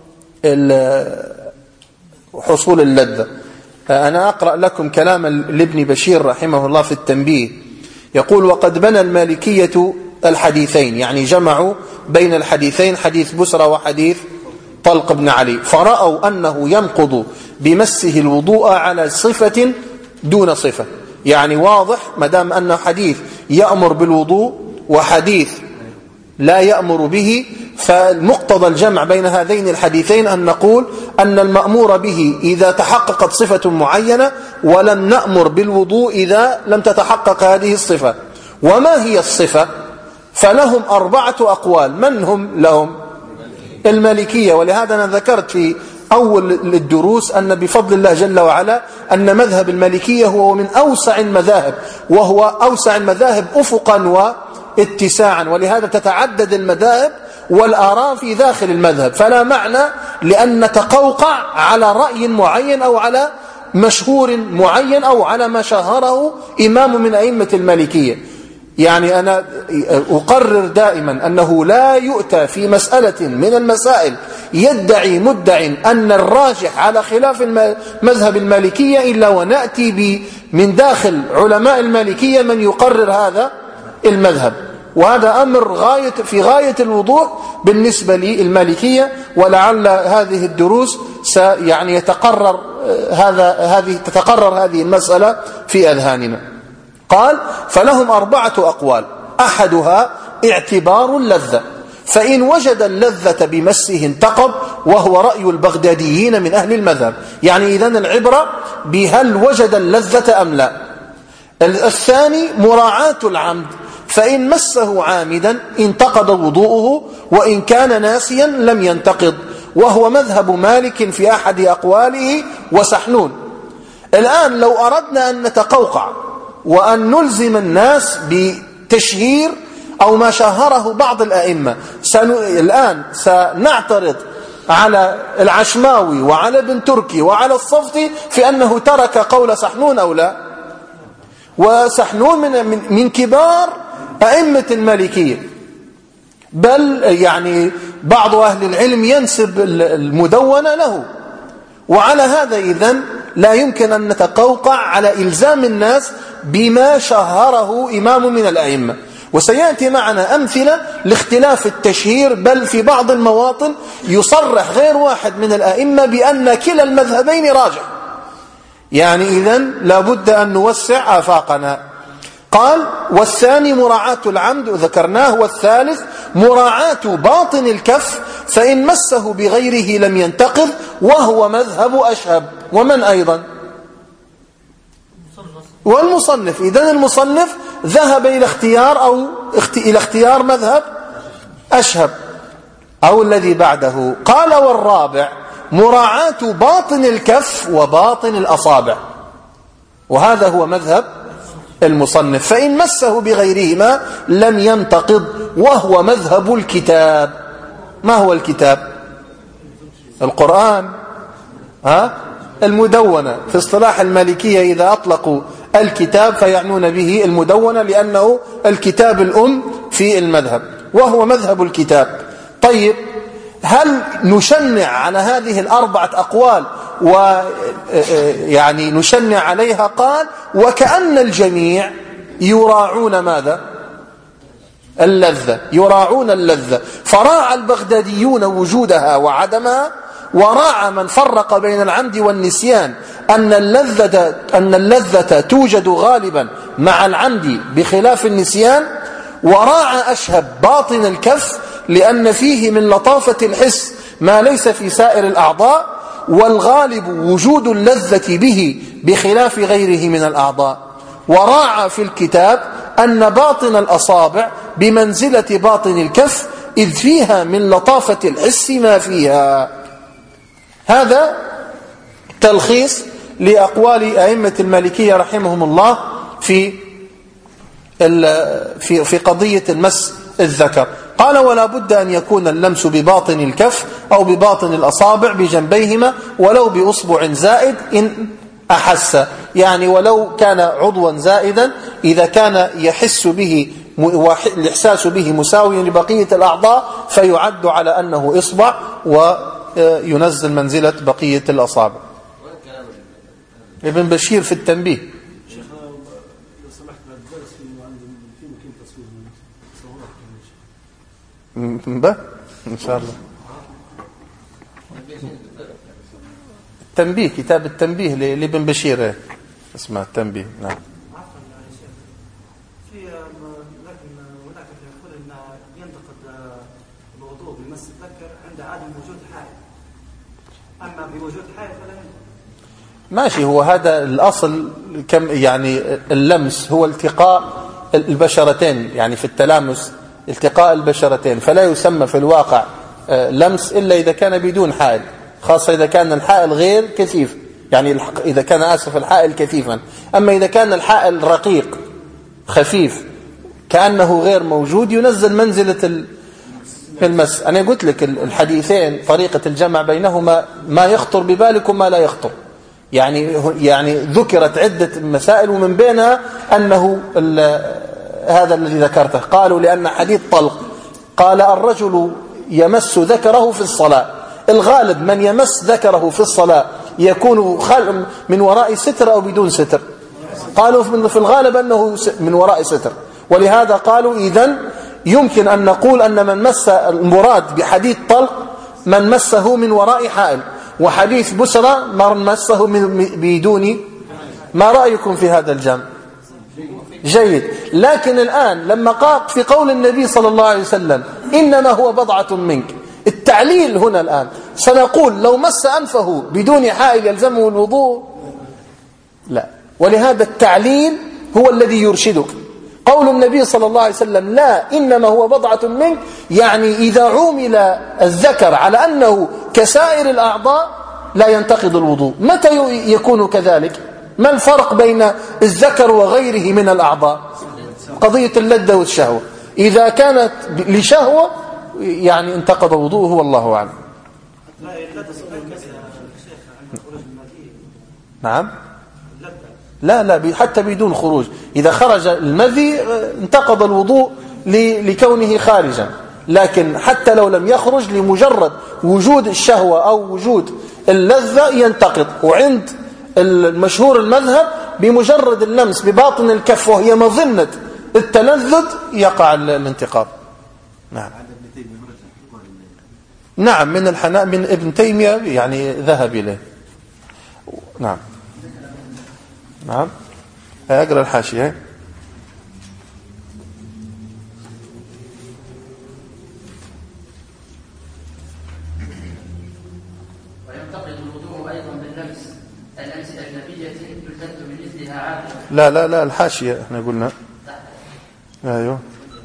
حصول اللذة. أنا أقرأ لكم كلام لابن بشير رحمه الله في التنبيه، يقول وقد بنى المالكية الحديثين، يعني جمعوا بين الحديثين حديث بسرى وحديث طلق بن علي، فرأوا أنه ينقض بمسه الوضوء على صفة دون صفة. يعني واضح مدام أنه حديث يأمر بالوضوء وحديث لا يأمر به، فالمقتضى الجمع بين هذين الحديثين أن نقول أن المأمور به إذا تحققت صفة معينة، ولم نأمر بالوضوء إذا لم تتحقق هذه الصفة. وما هي الصفة؟ فلهم أربعة أقوال. من هم لهم؟ المالكية. ولهذا أنا ذكرت في أول الدروس أن بفضل الله جل وعلا أن مذهب المالكية هو من أوسع المذاهب، وهو أوسع المذاهب أفقا واتساعا، ولهذا تتعدد المذاهب والآراء في داخل المذهب، فلا معنى لأن نتقوقع على رأي معين أو على مشهور معين أو على ما شهره إمام من أئمة المالكية. يعني أنا أقرر دائما أنه لا يؤتى في مسألة من المسائل يدعي مدعي أن الراجح على خلاف مذهب المالكية إلا ونأتي من داخل علماء المالكية من يقرر هذا المذهب، وهذا أمر غاية في غاية الوضوح بالنسبة للمالكية. ولعل هذه الدروس يعني يتقرر هذا هذه تتقرر هذه المسألة في أذهاننا. قال فلهم أربعة أقوال، أحدها اعتبار اللذة، فإن وجد اللذة بمسه انتقض، وهو رأي البغداديين من أهل المذهب. يعني إذن العبرة بهل وجد اللذة أم لا. الثاني مراعاة العمد، فإن مسه عامدا انتقض وضوءه، وإن كان ناسيا لم ينتقض. وهو مذهب مالك في أحد أقواله وسحنون. الآن لو أردنا أن نتقوقع وأن نلزم الناس بتشهير أو ما شهره بعض الأئمة، سن... الآن سنعترض على العشماوي وعلى ابن تركي وعلى الصفتي في أنه ترك قول سحنون أو لا. وسحنون من, من, من كبار أئمة المالكية، بل يعني بعض أهل العلم ينسب المدونة له. وعلى هذا إذن لا يمكن أن نتقوقع على إلزام الناس بما شهره إمام من الأئمة. وسيأتي معنا أمثلة لاختلاف التشهير، بل في بعض المواطن يصرح غير واحد من الأئمة بأن كلا المذهبين راجح. يعني إذن لابد أن نوسع آفاقنا. قال: والثاني مراعاة العمد وذكرناه، والثالث مراعاة باطن الكف فإن مسه بغيره لم ينتقض، وهو مذهب أشهب. ومن أيضا؟ والمصنف. إذن المصنف ذهب إلى اختيار أو إلى اختيار مذهب أشهب أو الذي بعده. قال: والرابع مراعاة باطن الكف وباطن الأصابع، وهذا هو مذهب المصنف. فإن مسه بغيرهما لم ينتقض، وهو مذهب الكتاب. ما هو الكتاب؟ القرآن، ها؟ المدونة. في اصطلاح المالكية إذا أطلقوا الكتاب فيعنون به المدونة، لأنه الكتاب الأم في المذهب، وهو مذهب الكتاب. طيب، هل نشنع على هذه الأربعة أقوال ويعني نشنع عليها؟ قال: وكأن الجميع يراعون ماذا؟ اللذة، يراعون اللذة. فراعى البغداديون وجودها وعدمها، وراعى من فرق بين العمد والنسيان أن اللذة, أن اللذة توجد غالبا مع العمد بخلاف النسيان. وراعى أشهب باطن الكف لأن فيه من لطافة الحس ما ليس في سائر الأعضاء، والغالب وجود اللذة به بخلاف غيره من الأعضاء. وراعى في الكتاب أن باطن الأصابع بمنزلة باطن الكف، إذ فيها من لطافة الحس ما فيها. هذا تلخيص لأقوال أئمة المالكية رحمهم الله في في في قضية المس الذكر. قال: ولا بد أن يكون اللمس بباطن الكف أو بباطن الأصابع بجنبيهما ولو بأصبع زائد إن أحس، يعني ولو كان عضوا زائدا إذا كان يحس به الإحساس به مساوي لبقية الأعضاء فيعد على أنه إصبع وينزل منزلة بقية الأصابع. ابن بشير في التنبيه. به إن شاء الله. التنبيه، كتاب التنبيه لابن بشير اسمه التنبيه. نعم. في لكن هناك يقول ان ينتقد الوضوء بمس الذكر عند عدم وجود حائل، اما بوجود حائل فلا ينتقد. ماشي، هو هذا الأصل. كم يعني اللمس هو التقاء البشرتين، يعني في التلامس التقاء البشرتين، فلا يسمى في الواقع لمس إلا إذا كان بدون حائل، خاصة إذا كان الحائل غير كثيف، يعني إذا كان آسف الحائل كثيفا. أما إذا كان الحائل رقيق خفيف كأنه غير موجود ينزل منزلة المس. أنا قلت لك الحديثين طريقة الجمع بينهما ما يخطر ببالك وما لا يخطر، يعني يعني ذكرت عدة مسائل ومن بينها أنه هذا الذي ذكرته. قالوا لأن حديث طلق قال: الرجل يمس ذكره في الصلاة. الغالب من يمس ذكره في الصلاة يكون من وراء ستر أو بدون ستر. قالوا في الغالب أنه من وراء ستر، ولهذا قالوا إذن يمكن أن نقول أن من مس المراد بحديث طلق من مسه من وراء حائل، وحديث بسرى من مسه بدون. ما رأيكم في هذا الجمع؟ جيد. لكن الآن لما قال في قول النبي صلى الله عليه وسلم إنما هو بضعة منك، التعليل هنا الآن سنقول لو مس أنفه بدون حائل يلزمه الوضوء؟ لا. ولهذا التعليل هو الذي يرشدك. قول النبي صلى الله عليه وسلم لا إنما هو بضعة منك، يعني إذا عُمل الذكر على أنه كسائر الأعضاء لا ينتقض الوضوء. متى يكون كذلك؟ ما الفرق بين الذكر وغيره من الأعضاء؟ قضية اللذة والشهوة. إذا كانت لشهوة يعني انتقض وضوءه والله أعلم. نعم لا لا حتى بدون خروج، إذا خرج المذي انتقض الوضوء لكونه خارجا، لكن حتى لو لم يخرج لمجرد وجود الشهوة أو وجود اللذة ينتقض. وعند المشهور المذهب بمجرد اللمس بباطن الكف وهي مظنة التلذذ يقع الانتقاض. نعم نعم من الحناء من ابن تيمية يعني ذهب إليه. نعم نعم أقرأ الحاشية. وينتقد الوضوء أيضا باللمس اللمس الأجنبية يلتد بمثلها عاقبة. لا لا لا الحاشية احنا قلنا ايوه.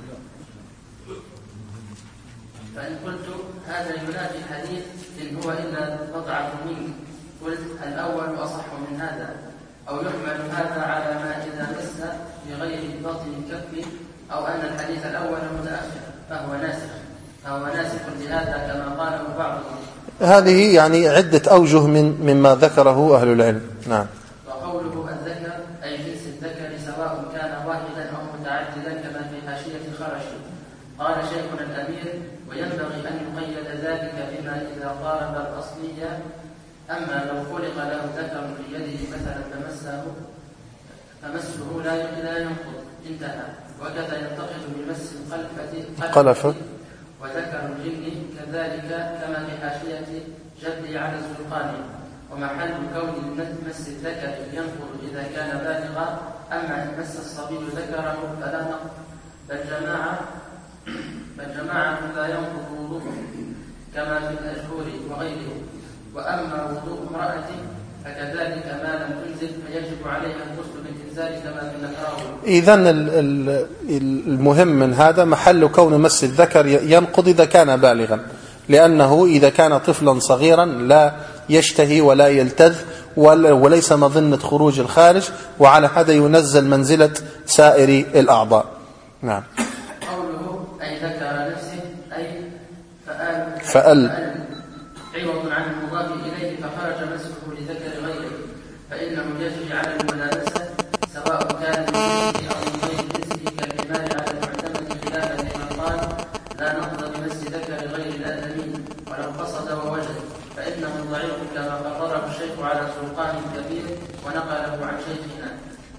فإن قلت هذا ينافي الحديث إن هو إلا بضعة منك، قلت الأول أصح من هذا، أو يحمل هذا على ما إذا مس بغير بطن الكف، أو أن الحديث الأول متأخر فهو ناسخ فهو ناسخ لهذا كما قاله بعضهم. هذه يعني عدة أوجه من مما ذكره أهل العلم. نعم. وقوله الذكر أي جنس الذكر سواء كان واحدا أو متعددا كما في حاشية خرشي. قال شيخنا الأمير وينبغي أن يقيد ذلك بما إذا قارب الأصلية، أما لو خلق له ذكر في يده مثلا فمسه فمسه لا ينقض انتهى. وكذا ينتقد بمس القلفة قلفة وذكر الجن كذلك كما في حاشية جدي على الزرقاني. ومحل كون مس الذكر ينقض إذا كان بالغا، أما إن مس الصبي ذكره فلا نقض، بل جماعة بل جماعة لا ينقض وضوءه كما في الأشهور وغيره. وأما وضوء امرأة فكذلك ما لم تنزل فيجب عليها الغسل بالإنزال كما في النكراوي. إذن المهم من هذا محل كون مس الذكر ينقض إذا كان بالغا، لأنه إذا كان طفلا صغيرا لا يشتهي ولا يلتذ وليس مظنة خروج الخارج، وعلى هذا ينزل منزلة سائر الأعضاء. نعم. قوله أي ذكر نفسه أي فأل, فأل عوض عن المضاف إليه فخرج مسحه لذكر غيره، فإنه يجري على الملابسة سواء كان من جنسه أو من غير جنسه كالحمار على المعتمد، خلافا لمن قال لا نقض بمس ذكر غير الآدمين ولو قصد ووجد، فإنه ضعيف كما قرره الشيخ على سلطان كبير ونقله عن شيخنا.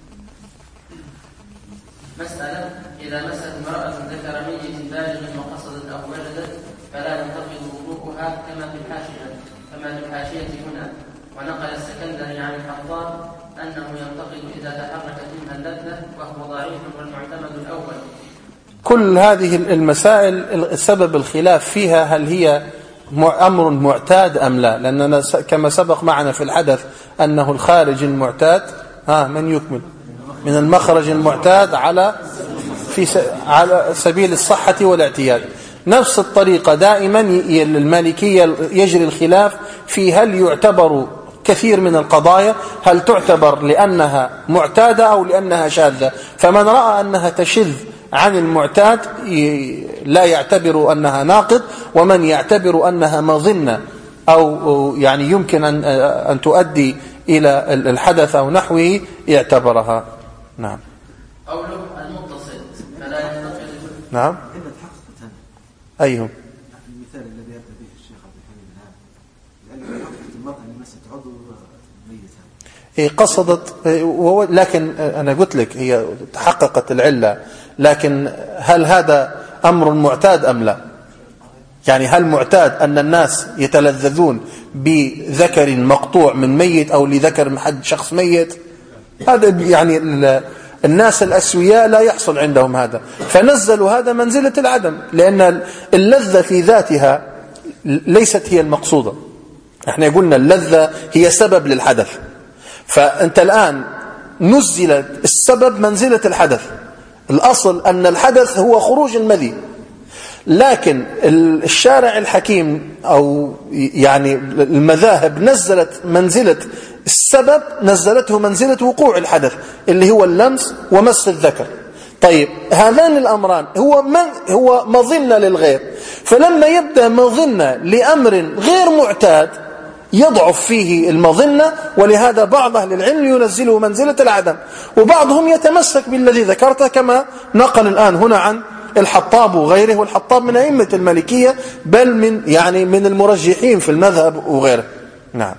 مسألة إذا مست امرأة ذكر ميت بالغ وقصدت أو وجدت فلا ينتقض وضوءها كما في الحاشية كما في الحاشية هنا. ونقل السكندري عن الحطاب أنه ينتقض إذا تحركت منها اللذة وهو ضعيف والمعتمد الأول. كل هذه المسائل سبب الخلاف فيها هل هي أمر معتاد أم لا، لأننا كما سبق معنا في الحدث أنه الخارج المعتاد ها من يكمل من المخرج المعتاد على في على سبيل الصحة والاعتياد. نفس الطريقة دائما المالكية يجري الخلاف في هل يعتبر كثير من القضايا هل تعتبر لأنها معتادة أو لأنها شاذة، فمن رأى أنها تشذ عن المعتاد لا يعتبر أنها ناقض، ومن يعتبر أنها مظنة أو يعني يمكن أن أن تؤدي إلى الحدث أو نحوه يعتبرها. نعم. قوله المتصل فلا ينتقد. نعم. أيهم؟ المثال الذي يأتي به الشيخ عبد الحليم الآن، لأن حقيقة المرأة اللي مست عضو ميت هي قصدت، لكن أنا قلت لك هي تحققت العلة، لكن هل هذا أمر معتاد أم لا؟ يعني هل معتاد أن الناس يتلذذون بذكر مقطوع من ميت أو لذكر من حد شخص ميت؟ هذا يعني الناس الأسوياء لا يحصل عندهم هذا، فنزلوا هذا منزلة العدم، لأن اللذة في ذاتها ليست هي المقصودة. احنا قلنا اللذة هي سبب للحدث، فأنت الآن نزل السبب منزلة الحدث. الأصل أن الحدث هو خروج المذي، لكن الشارع الحكيم أو يعني المذاهب نزلت منزلة السبب، نزلته منزلة وقوع الحدث اللي هو اللمس ومس الذكر. طيب هذان الأمران هو من هو مظنة للغير، فلما يبدأ مظنة لأمر غير معتاد يضعف فيه المظنة، ولهذا بعض أهل العلم ينزله منزلة العدم، وبعضهم يتمسك بالذي ذكرته كما نقل الآن هنا عن الحطاب وغيره، والحطاب من أئمة المالكية بل من يعني من المرجحين في المذهب وغيره. نعم.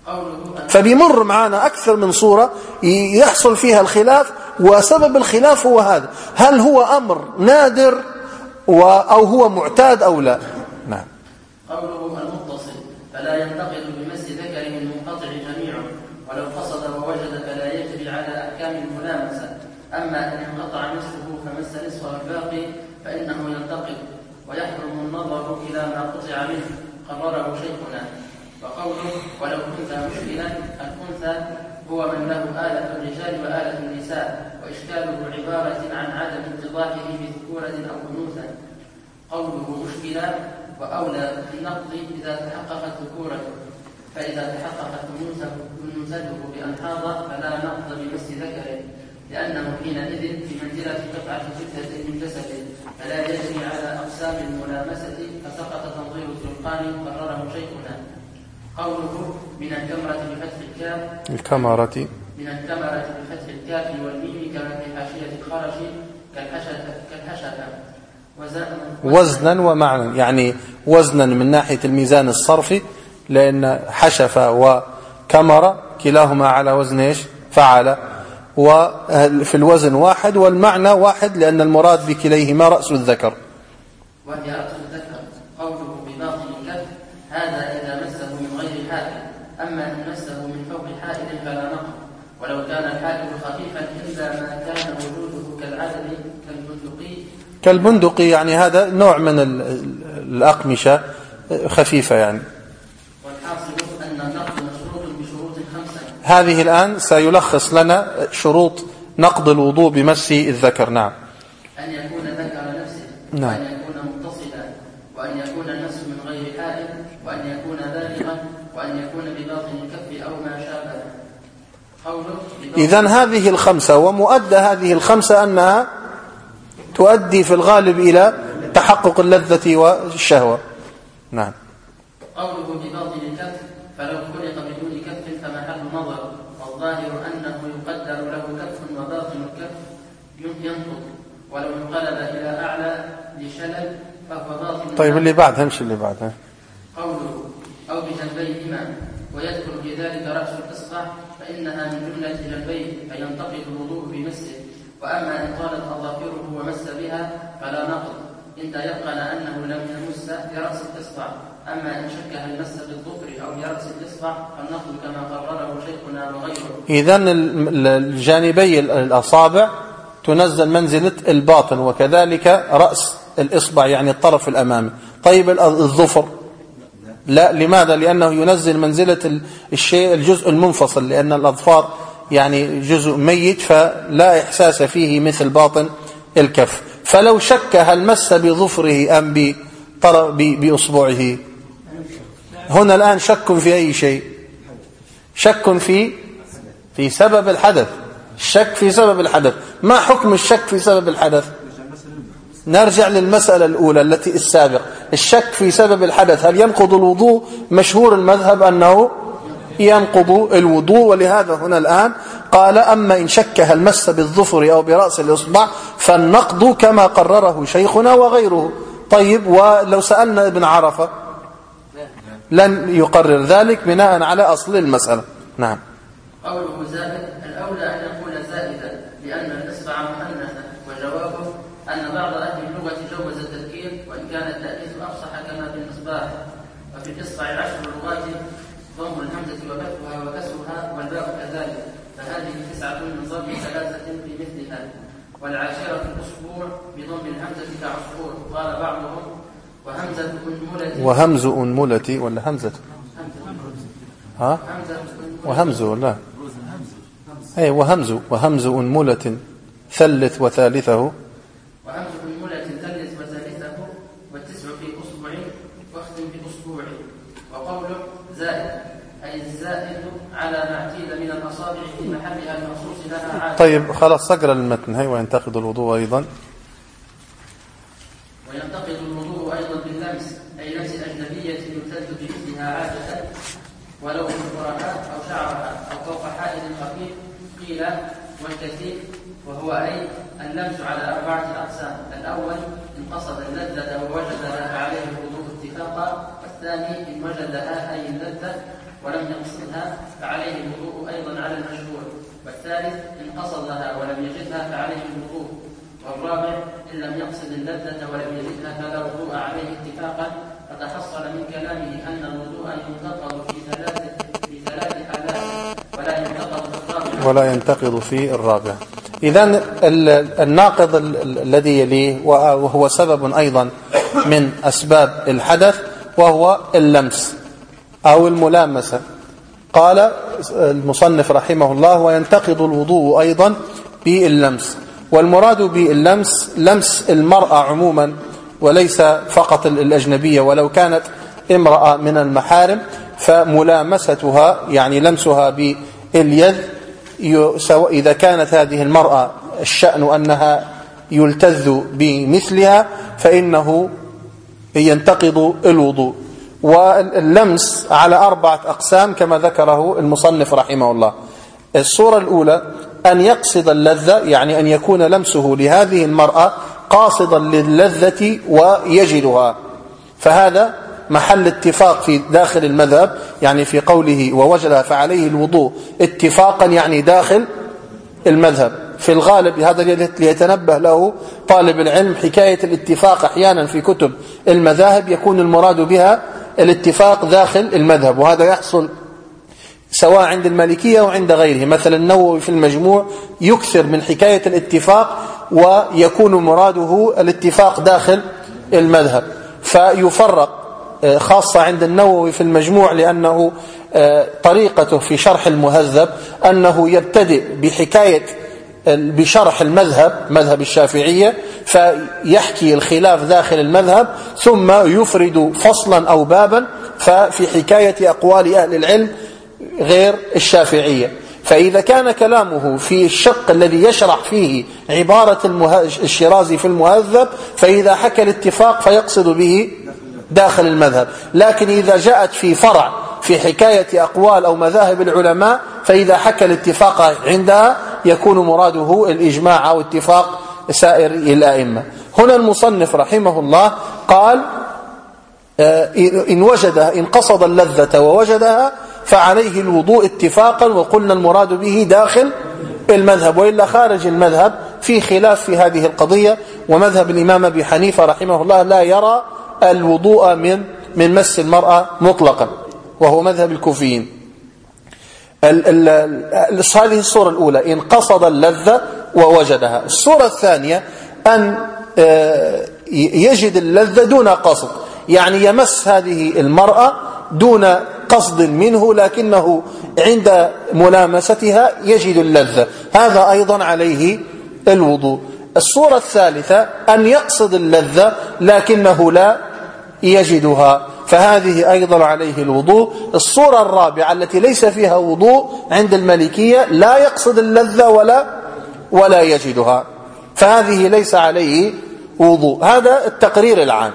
فبيمر معنا أكثر من صورة يحصل فيها الخلاف، وسبب الخلاف هو هذا، هل هو أمر نادر أو هو معتاد أو لا. نعم. قوله المتصل فلا ينتقد بمس ذكره المنقطع جميعا، ولو قصد ووجد فلا يجري على أحكام الملامسة. أما أن انقطع نصفه فمس نصفه الباقي فإنه ينتقد ويحرم النظر إلى ما قطع منه، قرره شيخنا. وقوله ولو كنت مشكلا، الأنثى هو من له آلة الرجال وآلة النساء، وإشكاله عبارة عن عدم اتضاحه بذكورة أو أنوثة. قوله مشكلا وأولى بالنقض إذا تحققت ذكورته، فإذا تحققت أنوثته بأن حاض فلا نقض بمس ذكره، لأنه حينئذ في منزلة قطعة جثة من جسده، فلا يجري على أقسام الملامسة، فسقط تنظير السلطان، قرره شيخنا. قوله من الكمرة بفتح الكاف الكمرة من الكمرة بفتح الكاف والميم كما في حاشية الخرج كالحشفة وزنا ومعنى، يعني وزنا من ناحية الميزان الصرفي، لأن حشف وكمرة كلاهما على وزن إيش؟ فعل، وفي الوزن واحد والمعنى واحد، لأن المراد بكليهما رأس الذكر. وهي رأس الذكر. قوله بباطن الكف هذا إذا مسه من غير حائل، أما إن مسه من فوق حائل فلا نقض، ولو كان الحائل خفيفا إلا ما كان وجوده كالعدد كالبندقي كالبندقي يعني هذا نوع من الأقمشة خفيفة يعني. والحاصل أن النقض مشروط بشروط خمسة. هذه الآن سيلخص لنا شروط نقض الوضوء بمس الذكر. نعم. أن يكون ذكر نفسه، نعم. وأن يكون متصلا، وأن يكون المس من غير حائل، وأن يكون بالغا، وأن يكون بباطن الكف أو ما شابه. قوله إذن هذه الخمسة، ومؤدى هذه الخمسة أنها تؤدي في الغالب إلى تحقق اللذة والشهوة. نعم. قوله بباطن الكف فلو خلق بدون كف فمحل نظر، والظاهر أنه يقدر له كف وباطن الكف ينقض، ولو انقلب إلى أعلى لشلل فهو باطن. طيب اللي بعدها مش اللي بعدها. قوله أو بجنبيهما، ويذكر في ذلك رأس الإصبع فإنها من جملة جنبيه فينتقد الوضوء بمسه. وأما إن طالت أظافره ومس بها فلا نقض، إن تيقن أنه لم يمس برأس الإصبع. أما إن شك هل مس بالظفر أو برأس الإصبع فالنقض كما قرره شيخنا وغيره. إذن الجانبي الأصابع تنزل منزلة الباطن، وكذلك رأس الإصبع يعني الطرف الأمامي. طيب الظفر لا، لماذا؟ لأنه ينزل منزلة الشيء الجزء المنفصل، لأن الأظفار يعني جزء ميت فلا إحساس فيه مثل باطن الكف. فلو شك هل مس بظفره أم بأصبعه، هنا الآن شك في أي شيء؟ شك في في سبب الحدث. الشك في سبب الحدث. ما حكم الشك في سبب الحدث؟ نرجع للمسألة الأولى التي السابق، الشك في سبب الحدث هل ينقض الوضوء؟ مشهور المذهب أنه ينقض الوضوء، ولهذا هنا الآن قال أما إن شك هل مس بالظفر أو برأس الإصبع فالنقض كما قرره شيخنا وغيره. طيب ولو سألنا ابن عرفة لن يقرر ذلك بناء على أصل المسألة. نعم. قوله زائد، الأولى أن يكون زائدا لأن الإصبع مؤنثة، وجوابه أن بعض أهل اللغة جوز التذكير، وإن كان التأنيث أفصح كما في المصباح. وفي الإصبع عشر لغات ضم الهمزة وفتحها وكسرها والباء كذلك، فهذه تسعة من ضم ثلاثة في مثلها. والعاشرة الأسبوع بضم الهمزة كعصفور. قال بعضهم وهمزة أنملة وهمز أنملة ولا همزة ها وهمز ولا أي وهمز وهمز أنملة ثلث وثالثه. وهمز بملة ثلث وثالثه والتسع في أصبع واختم بأسبوع. وقوله زائد أي الزائد على ما اعتيد من الأصابع في محلها المخصوص لها عادة. طيب خلاص اقرا المتن. هي وينتقد الوضوء أيضا. وينتقد الوضوء أيضا باللمس أي لمس الأجنبية يمتد بمثلها عادة ولو بفرها أو شعرها أو فوق حائل خفيف قيل والكثير، وهو أي اللمس على أربعة أقسام. الأول إن قصد اللذة ووجدها فعليه الوضوء اتفاقا، والثاني إن وجدها أي اللذة ولم يقصدها فعليه الوضوء أيضا على المشهور، والثالث إن قصدها ولم يجدها فعليه الوضوء، والرابع إن لم يقصد اللذة ولم يجدها فلا وضوء عليه اتفاقا. فتحصل من كلامه أن الوضوء ينتقض في ثلاث في ثلاث حالات ولا ينتقض في الرابع ولا ينتقض في الرابع. إذن الناقض الذي يليه وهو سبب أيضا من أسباب الحدث وهو اللمس أو الملامسة. قال المصنف رحمه الله وينتقض الوضوء أيضا باللمس، والمراد باللمس لمس المرأة عموما وليس فقط الأجنبية، ولو كانت امرأة من المحارم فملامستها يعني لمسها باليد، إذا كانت هذه المرأة الشأن أنها يلتذ بمثلها فإنه ينتقض الوضوء. واللمس على أربعة أقسام كما ذكره المصنف رحمه الله. الصورة الأولى أن يقصد اللذة، يعني أن يكون لمسه لهذه المرأة قاصدا للذة ويجدها، فهذا محل اتفاق في داخل المذهب، يعني في قوله ووجدها فعليه الوضوء اتفاقا يعني داخل المذهب. في الغالب هذا ليتنبه له طالب العلم حكاية الاتفاق أحيانا في كتب المذاهب يكون المراد بها الاتفاق داخل المذهب، وهذا يحصل سواء عند المالكية وعند غيره. مثلا النووي في المجموع يكثر من حكاية الاتفاق ويكون مراده الاتفاق داخل المذهب، فيفرق خاصة عند النووي في المجموع لأنه طريقته في شرح المهذب أنه يبتدئ بحكاية بشرح المذهب مذهب الشافعية فيحكي الخلاف داخل المذهب ثم يفرد فصلا أو بابا ففي حكاية أقوال أهل العلم غير الشافعية. فإذا كان كلامه في الشق الذي يشرح فيه عبارة الشيرازي في المهذب فإذا حكى الاتفاق فيقصد به داخل المذهب، لكن إذا جاءت في فرع في حكاية أقوال أو مذاهب العلماء فإذا حكى الاتفاق عندها يكون مراده الإجماع أو اتفاق سائر الأئمة. هنا المصنف رحمه الله قال إن وجدها إن قصد اللذة ووجدها فعليه الوضوء اتفاقا، وقلنا المراد به داخل المذهب، وإلا خارج المذهب في خلاف في هذه القضية. ومذهب الإمام أبي حنيفة رحمه الله لا يرى الوضوء من من مس المرأة مطلقا، وهو مذهب الكوفيين. هذه الصورة الأولى إن قصد اللذة ووجدها. الصورة الثانية أن يجد اللذة دون قصد، يعني يمس هذه المرأة دون قصد منه لكنه عند ملامستها يجد اللذة، هذا أيضا عليه الوضوء. الصورة الثالثة أن يقصد اللذة لكنه لا يجدها، فهذه أيضا عليه الوضوء. الصورة الرابعة التي ليس فيها وضوء عند المالكية لا يقصد اللذة ولا ولا يجدها، فهذه ليس عليه وضوء. هذا التقرير العام.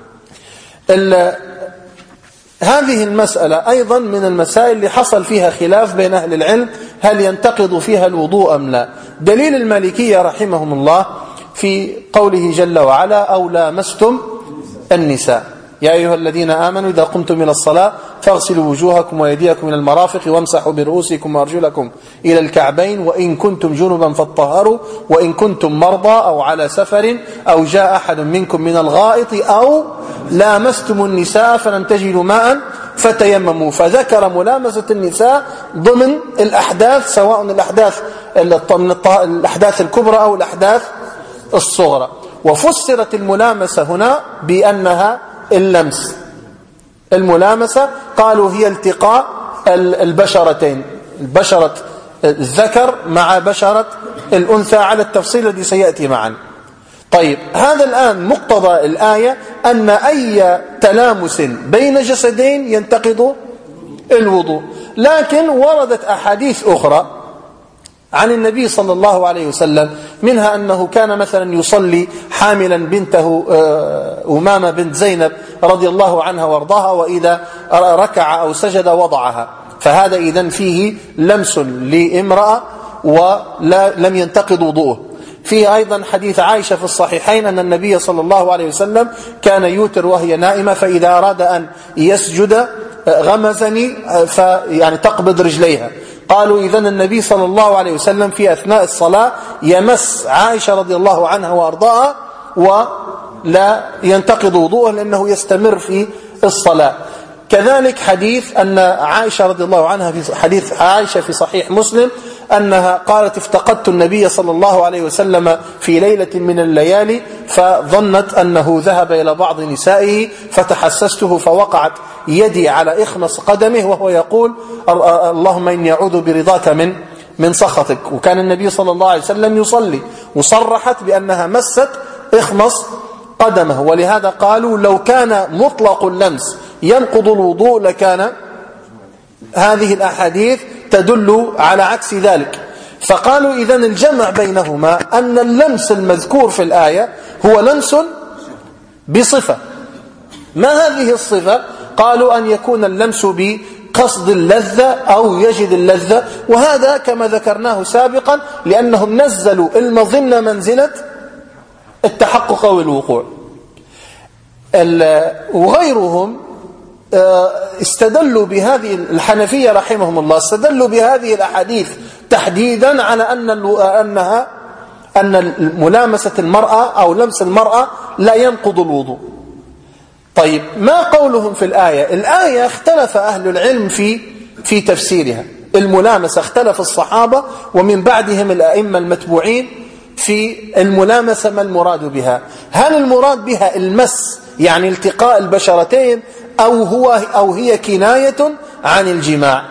هذه المسألة أيضا من المسائل اللي حصل فيها خلاف بين أهل العلم هل ينتقض فيها الوضوء أم لا. دليل المالكية رحمهم الله في قوله جل وعلا أو لامستم النساء يا أيها الذين آمنوا إذا قمتم إلى الصلاة فاغسلوا وجوهكم ويديكم إلى المرافق وامسحوا برؤوسكم وأرجلكم إلى الكعبين وإن كنتم جنبا فاطهروا وإن كنتم مرضى أو على سفر أو جاء أحد منكم من الغائط أو لامستم النساء فلم تجدوا ماء فتيمموا. فذكر ملامسة النساء ضمن الأحداث سواء الأحداث الأحداث الكبرى أو الأحداث الصغرى. وفسرت الملامسة هنا بأنها اللمس. الملامسة قالوا هي التقاء البشرتين، البشرة الذكر مع بشرة الأنثى على التفصيل الذي سيأتي معا. طيب هذا الآن مقتضى الآية أن أي تلامس بين جسدين ينتقض الوضوء، لكن وردت أحاديث أخرى عن النبي صلى الله عليه وسلم، منها أنه كان مثلا يصلي حاملا بنته أمامة بنت زينب رضي الله عنها وارضاها، وإذا ركع أو سجد وضعها، فهذا إذن فيه لمس لامرأة ولم ينتقض وضوءه. فيه أيضا حديث عائشة في الصحيحين أن النبي صلى الله عليه وسلم كان يوتر وهي نائمة، فإذا أراد أن يسجد غمزني فيعني تقبض رجليها. قالوا إذن النبي صلى الله عليه وسلم في أثناء الصلاة يمس عائشة رضي الله عنها وأرضاها ولا ينتقض وضوءه لأنه يستمر في الصلاة. كذلك حديث أن عائشة رضي الله عنها في حديث عائشة في صحيح مسلم أنها قالت افتقدت النبي صلى الله عليه وسلم في ليلة من الليالي فظنت أنه ذهب إلى بعض نسائه فتحسسته فوقعت يدي على إخمص قدمه وهو يقول اللهم إني أعوذ برضاك من من سخطك. وكان النبي صلى الله عليه وسلم يصلي، وصرحت بأنها مست إخمص قدمه، ولهذا قالوا لو كان مطلق اللمس ينقض الوضوء لكان هذه الأحاديث تدل على عكس ذلك. فقالوا إذن الجمع بينهما أن اللمس المذكور في الآية هو لمس بصفة. ما هذه الصفة؟ قالوا أن يكون اللمس بقصد اللذة أو يجد اللذة، وهذا كما ذكرناه سابقا لأنهم نزلوا المظنة منزلة التحقق أو الوقوع. وغيرهم استدلوا بهذه الحنفية رحمهم الله استدلوا بهذه الأحاديث تحديدا على أن أنها أن ملامسة المرأة أو لمس المرأة لا ينقض الوضوء. طيب ما قولهم في الآية؟ الآية اختلف أهل العلم في في تفسيرها. الملامسة اختلف الصحابة ومن بعدهم الأئمة المتبوعين في الملامسة ما المراد بها. هل المراد بها المس يعني التقاء البشرتين أو هو أو هي كناية عن الجماع؟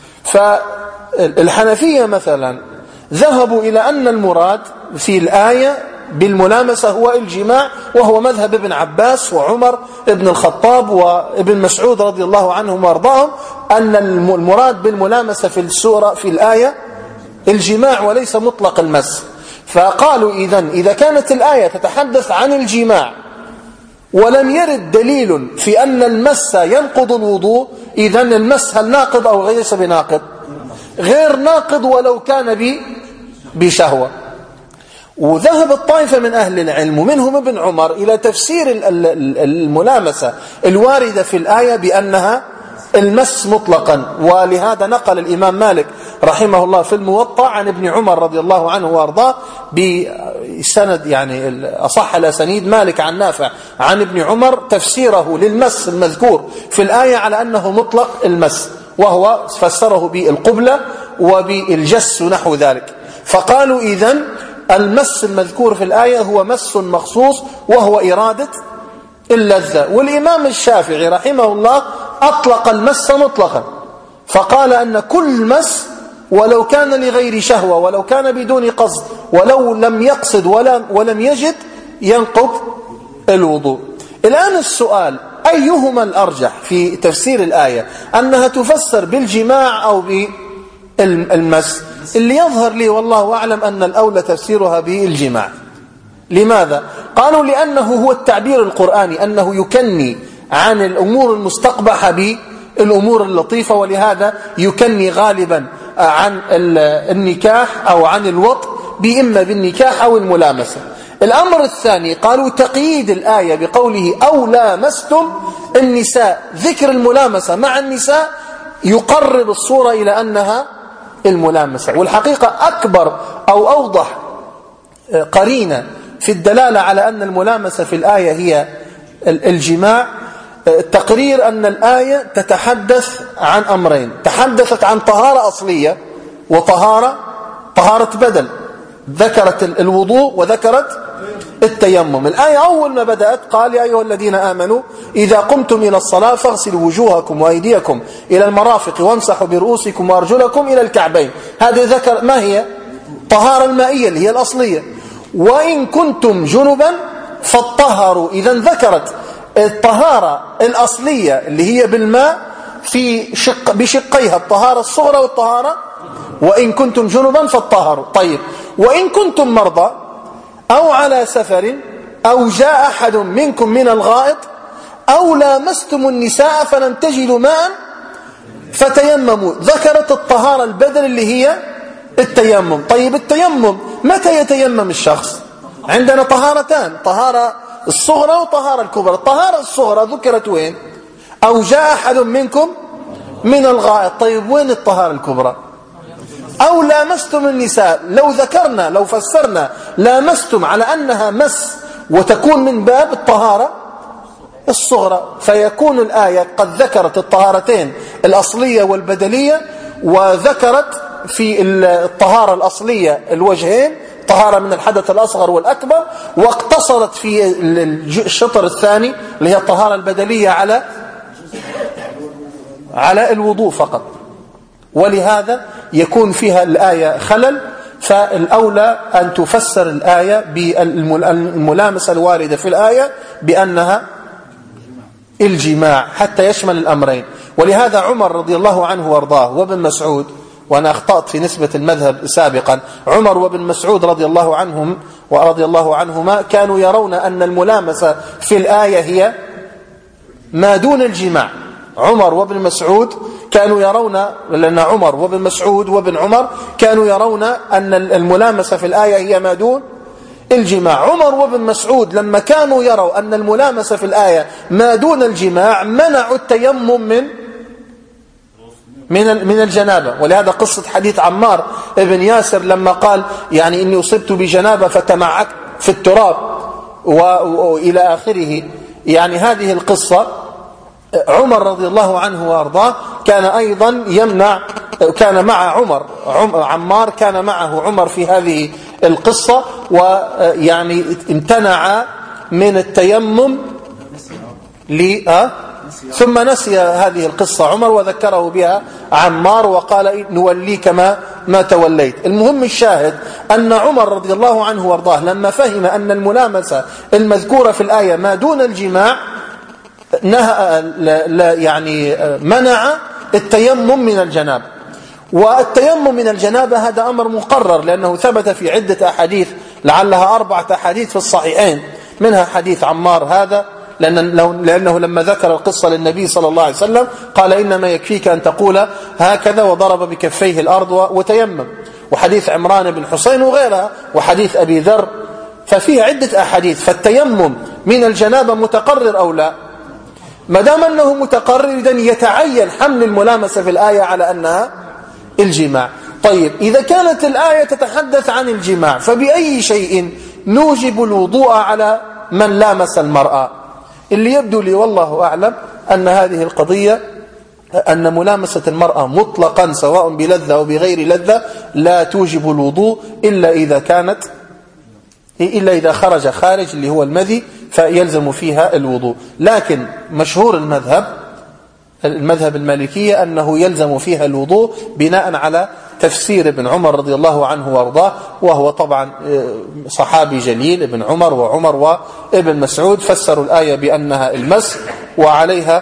فالحنفية مثلا ذهبوا إلى أن المراد في الآية بالملامسة هو الجماع، وهو مذهب ابن عباس وعمر ابن الخطاب وابن مسعود رضي الله عنهم وارضاهم، أن المراد بالملامسة في السورة في الآية الجماع وليس مطلق المس. فقالوا إذن إذا كانت الآية تتحدث عن الجماع ولم يرد دليل في أن المس ينقض الوضوء، إذن المس هل ناقض أو ليس بناقض؟ غير ناقض ولو كان بشهوة. وذهب الطائفة من أهل العلم ومنهم ابن عمر إلى تفسير الملامسة الواردة في الآية بأنها المس مطلقا، ولهذا نقل الإمام مالك رحمه الله في الموطأ عن ابن عمر رضي الله عنه وارضاه بسند يعني أصح الأسانيد مالك عن نافع عن ابن عمر تفسيره للمس المذكور في الآية على أنه مطلق المس، وهو فسره بالقبلة وبالجس نحو ذلك. فقالوا إذن المس المذكور في الآية هو مس مخصوص وهو إرادة اللذة. والإمام الشافعي رحمه الله أطلق المس مطلقا، فقال أن كل مس ولو كان لغير شهوة ولو كان بدون قصد ولو لم يقصد ولم, ولم يجد ينقض الوضوء. الآن السؤال أيهما الأرجح في تفسير الآية؟ أنها تفسر بالجماع أو بالمس؟ اللي يظهر لي والله أعلم أن الأولى تفسيرها بالجماع. لماذا؟ قالوا لأنه هو التعبير القرآني أنه يكني عن الأمور المستقبحة بالأمور اللطيفة، ولهذا يكني غالبا عن النكاح أو عن الوطء بإما بالنكاح أو الملامسة. الأمر الثاني قالوا تقييد الآية بقوله أو لامستم النساء، ذكر الملامسة مع النساء يقرب الصورة إلى أنها الملامسة. والحقيقة أكبر أو أوضح قرينة في الدلالة على أن الملامسة في الآية هي الجماع التقرير أن الآية تتحدث عن أمرين، تحدثت عن طهارة أصلية وطهارة طهارة بدل، ذكرت الوضوء وذكرت التيمم. الآية أول ما بدأت قال يا أيها الذين آمنوا إذا قمتم إلى الصلاة فاغسلوا وجوهكم وأيديكم إلى المرافق وامسحوا برؤوسكم وأرجلكم إلى الكعبين. هذه ذكر ما هي طهارة المائية اللي هي الأصلية. وإن كنتم جنبا فاطهروا، إذا ذكرت الطهارة الأصلية اللي هي بالماء في شق بشقيها، الطهارة الصغرى والطهارة، وإن كنتم جنبا فاطهروا. طيب، وإن كنتم مرضى أو على سفر أو جاء أحد منكم من الغائط أو لامستم النساء فلم تجدوا ماء فتيمموا. ذكرت الطهارة البدل اللي هي التيمم. طيب، التيمم متى يتيمم الشخص؟ عندنا طهارتان، طهارة الصغرى وطهارة الكبرى. الطهارة الصغرى ذكرت وين؟ أو جاء أحد منكم من الغائط. طيب، وين الطهارة الكبرى؟ أو لامستم النساء. لو ذكرنا لو فسرنا لامستم على أنها مس وتكون من باب الطهارة الصغرى، فيكون الآية قد ذكرت الطهارتين الأصلية والبدلية، وذكرت في الطهارة الأصلية الوجهين، طهارة من الحدث الأصغر والأكبر، واقتصرت في الشطر الثاني اللي هي الطهارة البدلية على على الوضوء فقط. ولهذا يكون فيها الآية خلل، فالأولى أن تفسر الآية بالملامسة الواردة في الآية بأنها الجماع حتى يشمل الأمرين. ولهذا عمر رضي الله عنه وارضاه وابن مسعود، وأنا أخطأت في نسبة المذهب سابقا، عمر وابن مسعود رضي الله عنهم ورضي الله عنهما كانوا يرون أن الملامسة في الآية هي ما دون الجماع. عمر وابن مسعود كانوا يرون، لأن عمر وابن مسعود وابن عمر كانوا يرون أن الملامسة في الآية هي ما دون الجماع. عمر وابن مسعود لما كانوا يروا أن الملامسة في الآية ما دون الجماع منعوا التيمم من من من الجنابة. ولهذا قصة حديث عمار ابن ياسر لما قال يعني إني أصبت بجنابة فتمعكت في التراب وإلى آخره، يعني هذه القصة عمر رضي الله عنه وارضاه كان أيضا يمنع، كان مع عمر عمار كان معه عمر في هذه القصة، ويعني امتنع من التيمم لأ ثم نسي هذه القصة عمر وذكره بها عمار وقال نوليك ما ما توليت. المهم الشاهد أن عمر رضي الله عنه وارضاه لما فهم أن الملامسة المذكورة في الآية ما دون الجماع نهى لا يعني منع التيمم من الجنابة. والتيمم من الجنابة هذا أمر مقرر، لأنه ثبت في عدة أحاديث، لعلها أربعة أحاديث في الصحيحين، منها حديث عمار هذا، لأنه لما ذكر القصة للنبي صلى الله عليه وسلم قال إنما يكفيك أن تقول هكذا وضرب بكفيه الأرض وتيمم، وحديث عمران بن حسين وغيرها، وحديث أبي ذر، ففيه عدة أحاديث. فالتيمم من الجنابة متقرر أو لا؟ ما دام أنه متقرر إذن يتعين حمل الملامسة في الآية على أنها الجماع. طيب، إذا كانت الآية تتحدث عن الجماع فبأي شيء نوجب الوضوء على من لامس المرأة؟ اللي يبدو لي والله أعلم أن هذه القضية أن ملامسة المرأة مطلقا سواء بلذة أو بغير لذة لا توجب الوضوء إلا إذا كانت إلا إذا خرج خارج اللي هو المذي فيلزم فيها الوضوء. لكن مشهور المذهب المذهب المالكية أنه يلزم فيها الوضوء بناء على تفسير ابن عمر رضي الله عنه وارضاه، وهو طبعا صحابي جليل ابن عمر وعمر وابن مسعود فسروا الآية بأنها المس، وعليها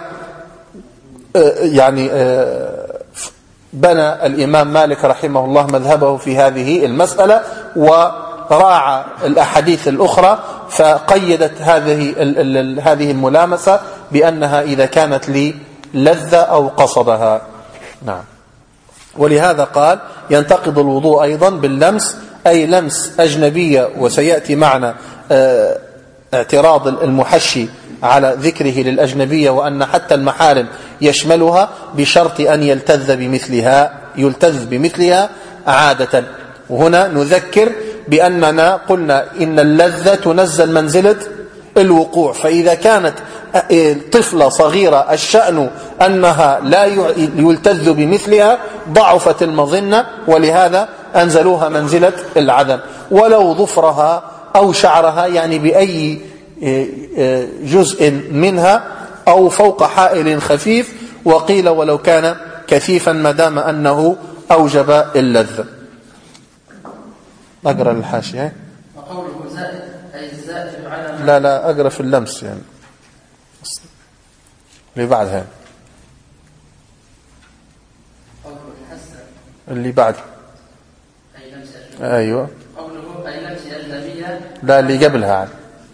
يعني بنى الإمام مالك رحمه الله مذهبه في هذه المسألة، وراعى الأحاديث الأخرى فقيدت هذه هذه الملامسة بأنها إذا كانت للذة أو قصدها. نعم. ولهذا قال ينتقض الوضوء أيضا باللمس، أي لمس أجنبية، وسيأتي معنا اعتراض المحشي على ذكره للأجنبية وأن حتى المحارم يشملها بشرط أن يلتذ بمثلها يلتذ بمثلها عادة. وهنا نذكر بأننا قلنا إن اللذة تنزل منزلة الوقوع، فإذا كانت طفلة صغيرة الشأن أنها لا يلتذ بمثلها ضعفت المظنة، ولهذا أنزلوها منزلة العدم. ولو ظفرها أو شعرها يعني بأي جزء منها أو فوق حائل خفيف، وقيل ولو كان كثيفا ما دام أنه أوجب اللذة. أقرأ الحاشية. وقوله زائد أي الزائد على لا لا أقرأ في اللمس يعني اللي بعدها اللي بعد أي لمس أيوة. قوله أي لمس أجنبية. لا اللي قبلها عاد.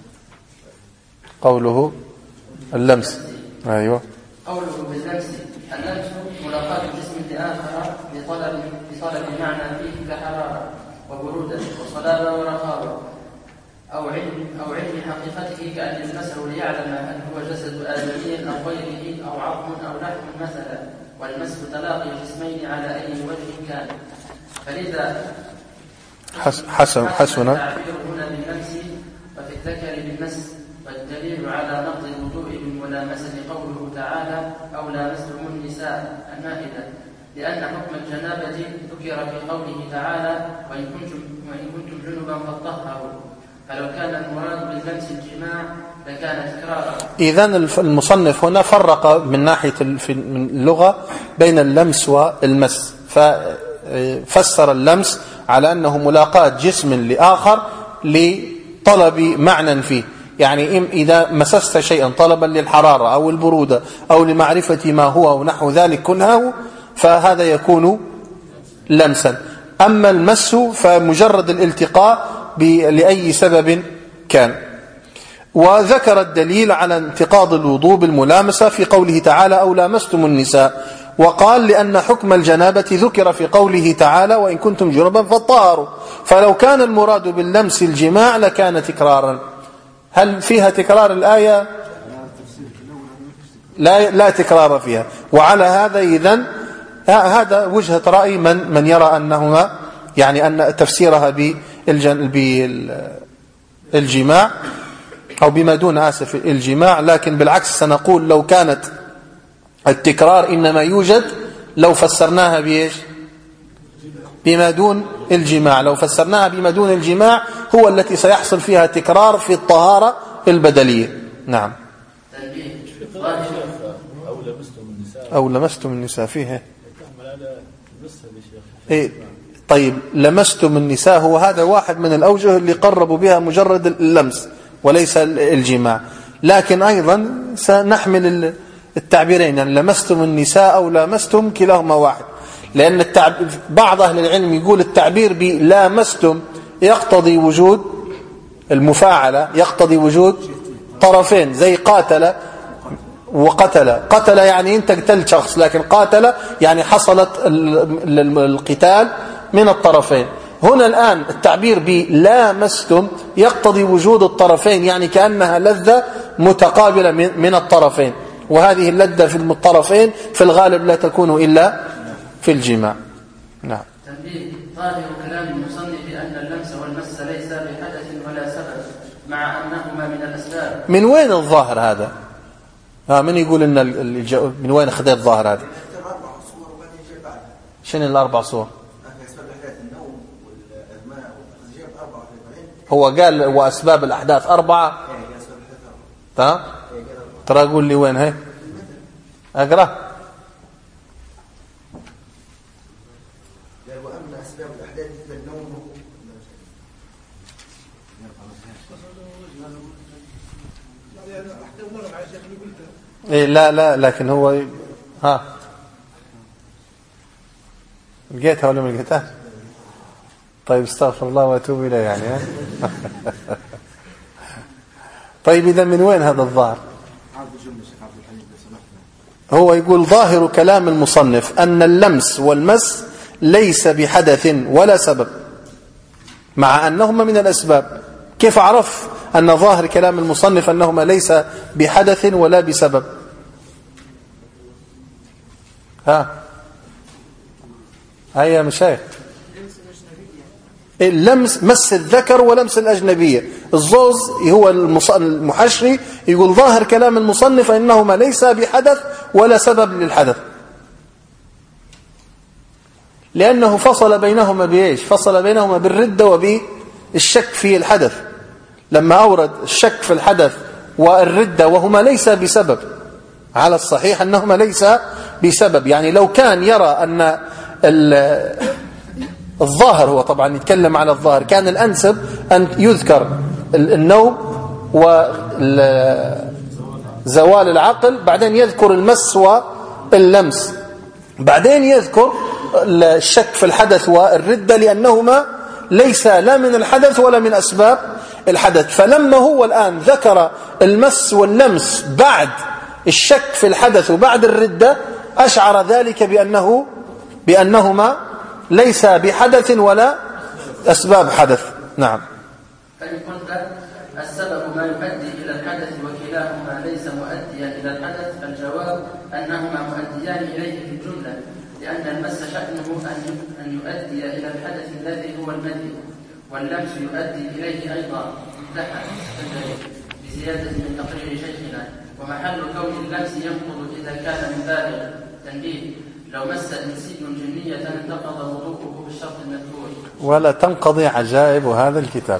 قوله اللمس. أيوة. قوله باللمس اللمس ملاقاة الجسم لآخر بطلب بطلب معنى فيه كحرارة وبرودة وصلابة ورخاوة أو علم أو علم حقيقته كأن يلمسه ليعلم هل هو جسد آدمي أو غيره أو عظم أو لحم مثلا. والمس تلاقي الجسمين على أي وجه كان. فلذا حسن حسن التعبير هنا باللمس وفي الذكر بالمس. والدليل على نقض الوضوء بالملامسة قوله تعالى أو لامستم النساء المائدة، لأن حكم الجنابة ذكر في قوله تعالى وإن كنتم, وإن كنتم جنبا فطهروا. فلو كان المراد باللمس الجماع لكان تكرارا. إذن المصنف هنا فرق من ناحية اللغة بين اللمس والمس، ففسر اللمس على أنه ملاقاة جسم لآخر لطلب معنى فيه، يعني إذا مسست شيئا طلبا للحرارة أو البرودة أو لمعرفة ما هو ونحو ذلك كنهه فهذا يكون لمسا. أما المس فمجرد الالتقاء لأي سبب كان. وذكر الدليل على انتقاض الوضوء بالملامسة في قوله تعالى أو لامستم النساء، وقال لأن حكم الجنابة ذكر في قوله تعالى وإن كنتم جنبا فطهروا. فلو كان المراد باللمس الجماع لكان تكرارا. هل فيها تكرار الآية؟ لا, لا تكرار فيها. وعلى هذا إذن هذا وجهة رأي من, من يرى أنهما يعني أن تفسيرها بالجماع أو بما دون آسف الجماع. لكن بالعكس سنقول لو كانت التكرار إنما يوجد لو فسرناها بإيش؟ بما دون الجماع. لو فسرناها بما دون الجماع هو التي سيحصل فيها تكرار في الطهارة البدلية. نعم. أو لمستم النساء فيه إيه؟ طيب لمستم النساء هو هذا واحد من الأوجه اللي قربوا بها مجرد اللمس وليس الجماع. لكن أيضا سنحمل التعبيرين يعني لمستم النساء أو لمستم كلاهما واحد، لأن التعب... بعض أهل العلم يقول التعبير بلامستم يقتضي وجود المفاعلة، يقتضي وجود طرفين زي قاتل وقتل. قتل يعني انت قتلت شخص، لكن قاتل يعني حصلت القتال من الطرفين. هنا الآن التعبير بلامستم يقتضي وجود الطرفين، يعني كأنها لذة متقابلة من الطرفين، وهذه اللذة في الطرفين في الغالب لا تكون إلا في الجماع. نعم. تنبيه ظاهر كلام المصنف أن اللمس والمس ليس بحدث ولا سبب مع أنهما من الأسباب. من وين الظاهر هذا؟ ها من يقول إن الجو... من وين أخذت الظاهر هذا؟ شنو الأربع صور؟ هو قال وأسباب الأحداث أربعة. تمام. ترى أقول لي وين هي؟ أقرأ. إيه لا لا لكن هو ها لقيتها ولا ما لقيتها؟ طيب استغفر الله واتوب اليه يعني ها؟ طيب اذا من وين هذا الظاهر؟ هو يقول ظاهر كلام المصنف أن اللمس والمس ليس بحدث ولا سبب مع أنهما من الأسباب. كيف عرف أن ظاهر كلام المصنف أنهما ليس بحدث ولا بسبب؟ ها هيا مشايخ. اللمس مس الذكر ولمس الأجنبية الزوز هو المحشري يقول ظاهر كلام المصنف أنهما ليس بحدث ولا سبب للحدث، لأنه فصل بينهما بإيش؟ فصل بينهما بالردة وبالشك في الحدث، لما أورد الشك في الحدث والردة وهما ليس بسبب. على الصحيح أنهما ليس بسبب، يعني لو كان يرى أن الظاهر هو طبعا يتكلم على الظاهر، كان الأنسب أن يذكر النوم وزوال العقل، بعدين يذكر المس واللمس، بعدين يذكر الشك في الحدث والردة، لأنهما ليس لا من الحدث ولا من أسباب الحدث. فلما هو الآن ذكر المس واللمس بعد الشك في الحدث وبعد الردة، أشعر ذلك بأنه بأنهما ليس بحدث ولا أسباب حدث. نعم. فإن قلت السبب ما يؤدي إلى الحدث وكلاهما ليس مؤديا إلى الحدث، فالجواب أنهما مؤديان إليه في الجملة، لأن المس شأنه أن يؤدي إلى الحدث الذي هو المدي، واللمس يؤدي إليه أيضا انتهى بزيادة من تقرير شيخنا. ومحل كون اللمس ينقض إذا كان من بالغ. تنبيه: لو مس إنسي جنية انتقض وضوءه بالشرط المذكور. ولا تنقضي عجائب هذا الكتاب.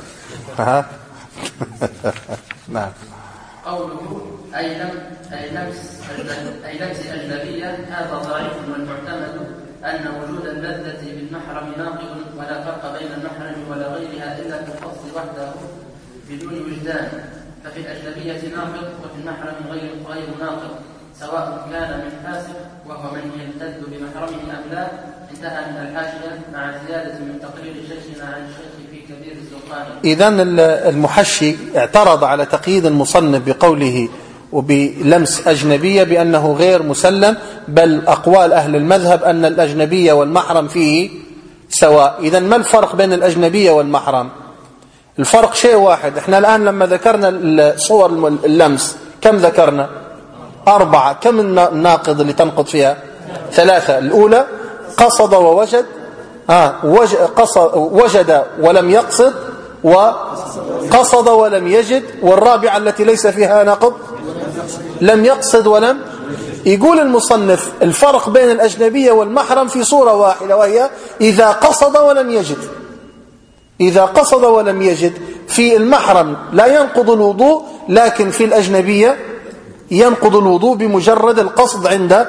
نعم. قوله أي لم أي لمس أي لمس أجنبية، هذا ضعيف، والمعتمد أن وجود اللذة بالمحرم ناقض، ولا فرق بين المحرم ولا غيرها إلا في الفصل وحده بدون وجدان. ففي الأجنبية ناقض، وفي المحرم غير غير ناقض، سواء كان من فاسق وهو من يلتذ بمحرمه أم لا. انتهى من الحاشية مع زيادة من تقرير شيخنا عن الشيخ في كبير الزرقاني. إذن المحشي اعترض على تقييد المصنف بقوله وبلمس أجنبية بأنه غير مسلم، بل أقوال أهل المذهب أن الأجنبية والمحرم فيه سواء. إذن ما الفرق بين الأجنبية والمحرم؟ الفرق شيء واحد. احنا الآن لما ذكرنا صور اللمس كم ذكرنا؟ أربعة. كم الناقض اللي تنقض فيها؟ ثلاثة. الأولى قصد ووجد، آه وجد ولم يقصد، وقصد ولم يجد. والرابعة التي ليس فيها نقض لم يقصد ولم. يقول المصنف الفرق بين الأجنبية والمحرم في صورة واحدة، وهي إذا قصد ولم يجد. إذا قصد ولم يجد في المحرم لا ينقض الوضوء، لكن في الأجنبية ينقض الوضوء بمجرد القصد عند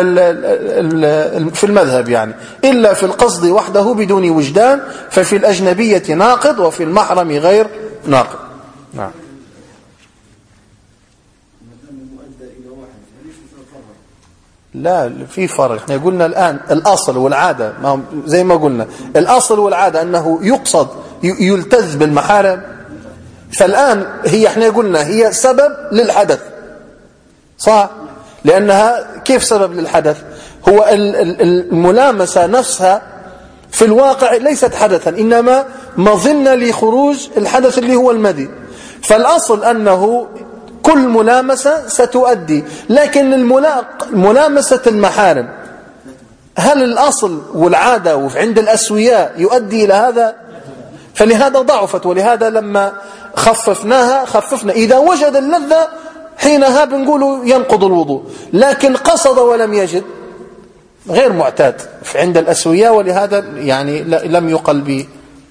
في المذهب يعني، إلا في القصد وحده بدون وجدان، ففي الأجنبية ناقض وفي المحرم غير ناقض. نعم. لا في فرق. احنا قلنا الآن الأصل والعادة، ما زي ما قلنا الأصل والعادة أنه يقصد يلتذ بالمحارم، فالآن هي احنا قلنا هي سبب للحدث، صح؟ لأنها كيف سبب للحدث؟ هو الملامسة نفسها في الواقع ليست حدثا، إنما مظنة لخروج الحدث اللي هو المدي. فالأصل أنه كل ملامسة ستؤدي، لكن الملامسة المحارم هل الأصل والعادة وعند الأسوياء يؤدي إلى هذا؟ فلهذا ضعفت، ولهذا لما خففناها خففنا إذا وجد اللذة حينها بنقول ينقض الوضوء، لكن قصد ولم يجد غير معتاد عند الأسوياء، ولهذا يعني لم يقل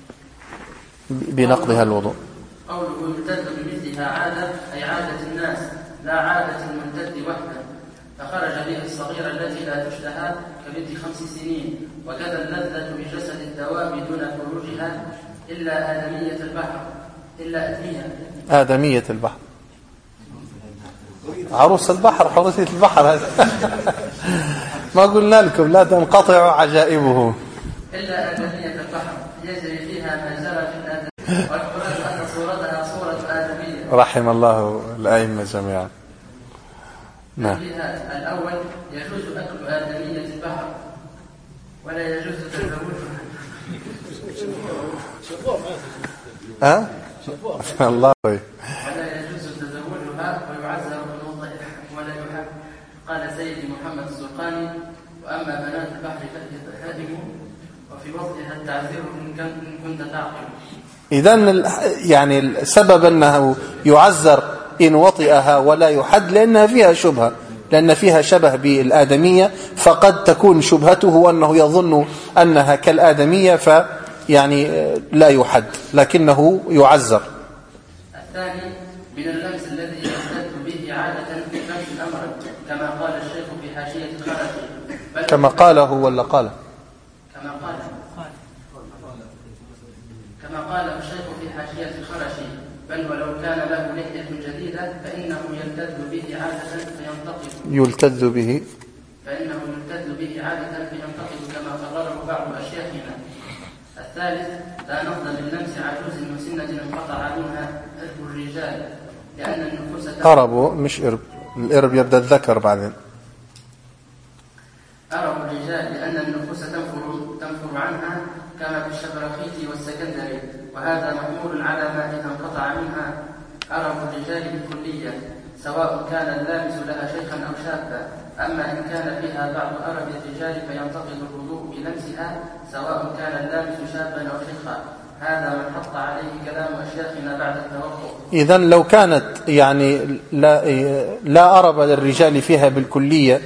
بنقضها الوضوء. قوله يمتد بمثلها عادة أي عادة الناس، لا عادة الممتد وحده. فخرج به الصغيرة التي لا تشتهى كبنت خمس سنين، وكذا اللذة بجسد الدواب دون خروجها إلا آدمية البحر إلا أدمية آدمية البحر، عروس البحر، حروسية البحر هذا. ما قلنا لكم لا تنقطع عجائبه إلا آدمية البحر يجري فيها ما جرى في الآدمية، والقرآن أن صورتها صورة آدمية. رحم الله الأئمة جميعا. نعم. الأول يجوز أكل آدمية البحر ولا يجوز تزوجها. ها؟ الله. ولا يجوز تزوجها ويعزر بنوضها ولا يحب. قال سيدي محمد الزرقاني: وأما بنات البحر فهي هادم، وفي وقتها التعذير إن كنت تعقل. إذن يعني السبب أنه يعذر إن وطئها ولا يحد لأنها فيها شبهة، لأن فيها شبه بالآدمية، فقد تكون شبهته أنه يظن أنها كالآدمية فيعني لا يحد لكنه يعذر. الثاني من اللمس الذي يمتد به عادة لمس الأمر، كما قال الشيخ في حاشية الخرج. كما قاله ولا قال؟ كما قال به عادة فينتقد يلتذ به فإنه يلتذ به عادة فينتقد كما قرره بعض أشياخنا. الثالث لا نقض باللمس عجوز مسنة انقطع منها إرب الرجال لأن النفوس أربو مش إرب، الإرب يبدأ الذكر بعدين. أرب الرجال لأن النفوس تنفر, تنفر عنها كما في الشبرخيت والسكندري، وهذا محمول على ما إذا انقطع منها أرب الرجال بالكلية سواء كان اللامس لها شيخا أو شابا. أما إن كان فيها بعض أرب الرجال فينتقض الوضوء بلمسها سواء كان اللامس شابا أو شيخا. هذا من حط عليه كلام أشياخنا بعد التوقف. إذن لو كانت يعني لا, لا أرب للرجال فيها بالكلية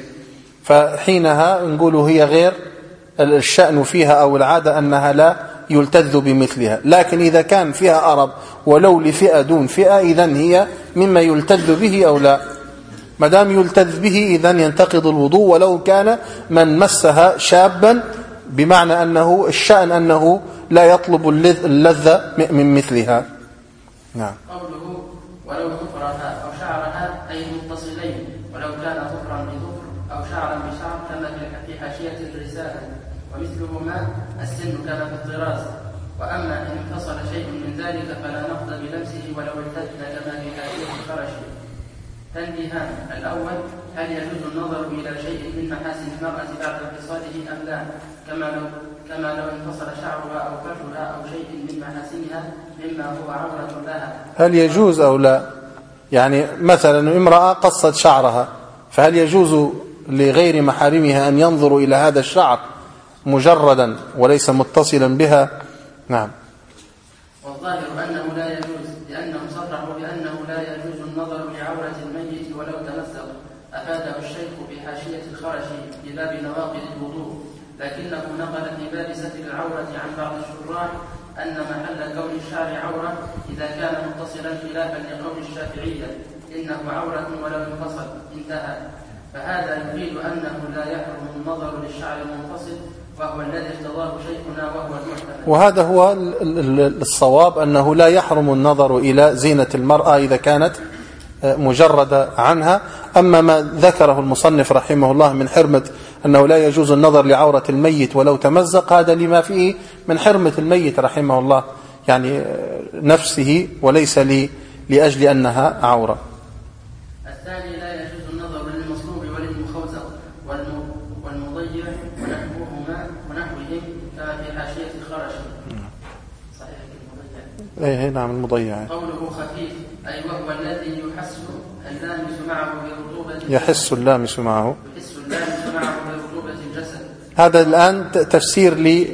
فحينها نقول هي غير الشأن فيها أو العادة أنها لا يلتذ بمثلها. لكن إذا كان فيها أرب ولو لفئة دون فئة إذن هي مما يلتذ به أو لا. مدام يلتذ به إذن ينتقض الوضوء ولو كان من مسها شابا، بمعنى أنه الشأن أنه لا يطلب اللذة من مثلها. نعم. قوله ولو ظفرها أو شعرها أي متصلين، ولو كان ظفرا بظفر أو شعرا بشعر كما في حاشية الرسالة، ومثلهما السن كما في الطراز. وأما إن انفصل شيء من ذلك فلا نقض بلمسه ولو التذ كما في حاشية الفرش. تنبيهان: الأول هل يجوز النظر إلى شيء من محاسن المرأة بعد انفصاله أم لا، كما لو كما لو انفصل شعرها أو فرجها أو شيء من محاسنها مما هو عورة لها. هل يجوز أو لا؟ يعني مثلا امرأة قصت شعرها، فهل يجوز لغير محارمها أن ينظروا إلى هذا الشعر مجردا وليس متصلا بها؟ نعم. والظاهر أنه لا يجوز، لأنهم صرحوا بأنه لا يجوز النظر لعورة الميت ولو تمزق. أفاده الشيخ في حاشية الخرشي في باب نواقض الوضوء، لكنه نقل في باب ستر العورة عن بعض الشراح أن محل كون الشعر عورة إذا كان متصلا خلافا لقول الشافعية إنه عورة ولو انفصل. انتهى. فهذا يفيد أنه لا يحرم النظر للشعر المنفصل، وهو الذي ارتضاه شيخنا وهو المحتمل. وهذا هو الصواب، أنه لا يحرم النظر إلى زينة المرأة إذا كانت مجردة عنها. أما ما ذكره المصنف رحمه الله من حرمة أنه لا يجوز النظر لعورة الميت ولو تمزق، هذا لما فيه من حرمة الميت رحمه الله يعني نفسه، وليس لي لأجل أنها عورة. الثاني لا يجوز النظر للمصلوب وللمخوزق والمضيع ونحوهما ونحوهم كما في حاشية الخرش. صحيح المضيع. اي نعم المضيع. قوله خفيف أي وهو الذي يحس اللامس معه برطوبة يحس اللامس معه يحس اللامس معه برطوبة الجسد. هذا الآن تفسير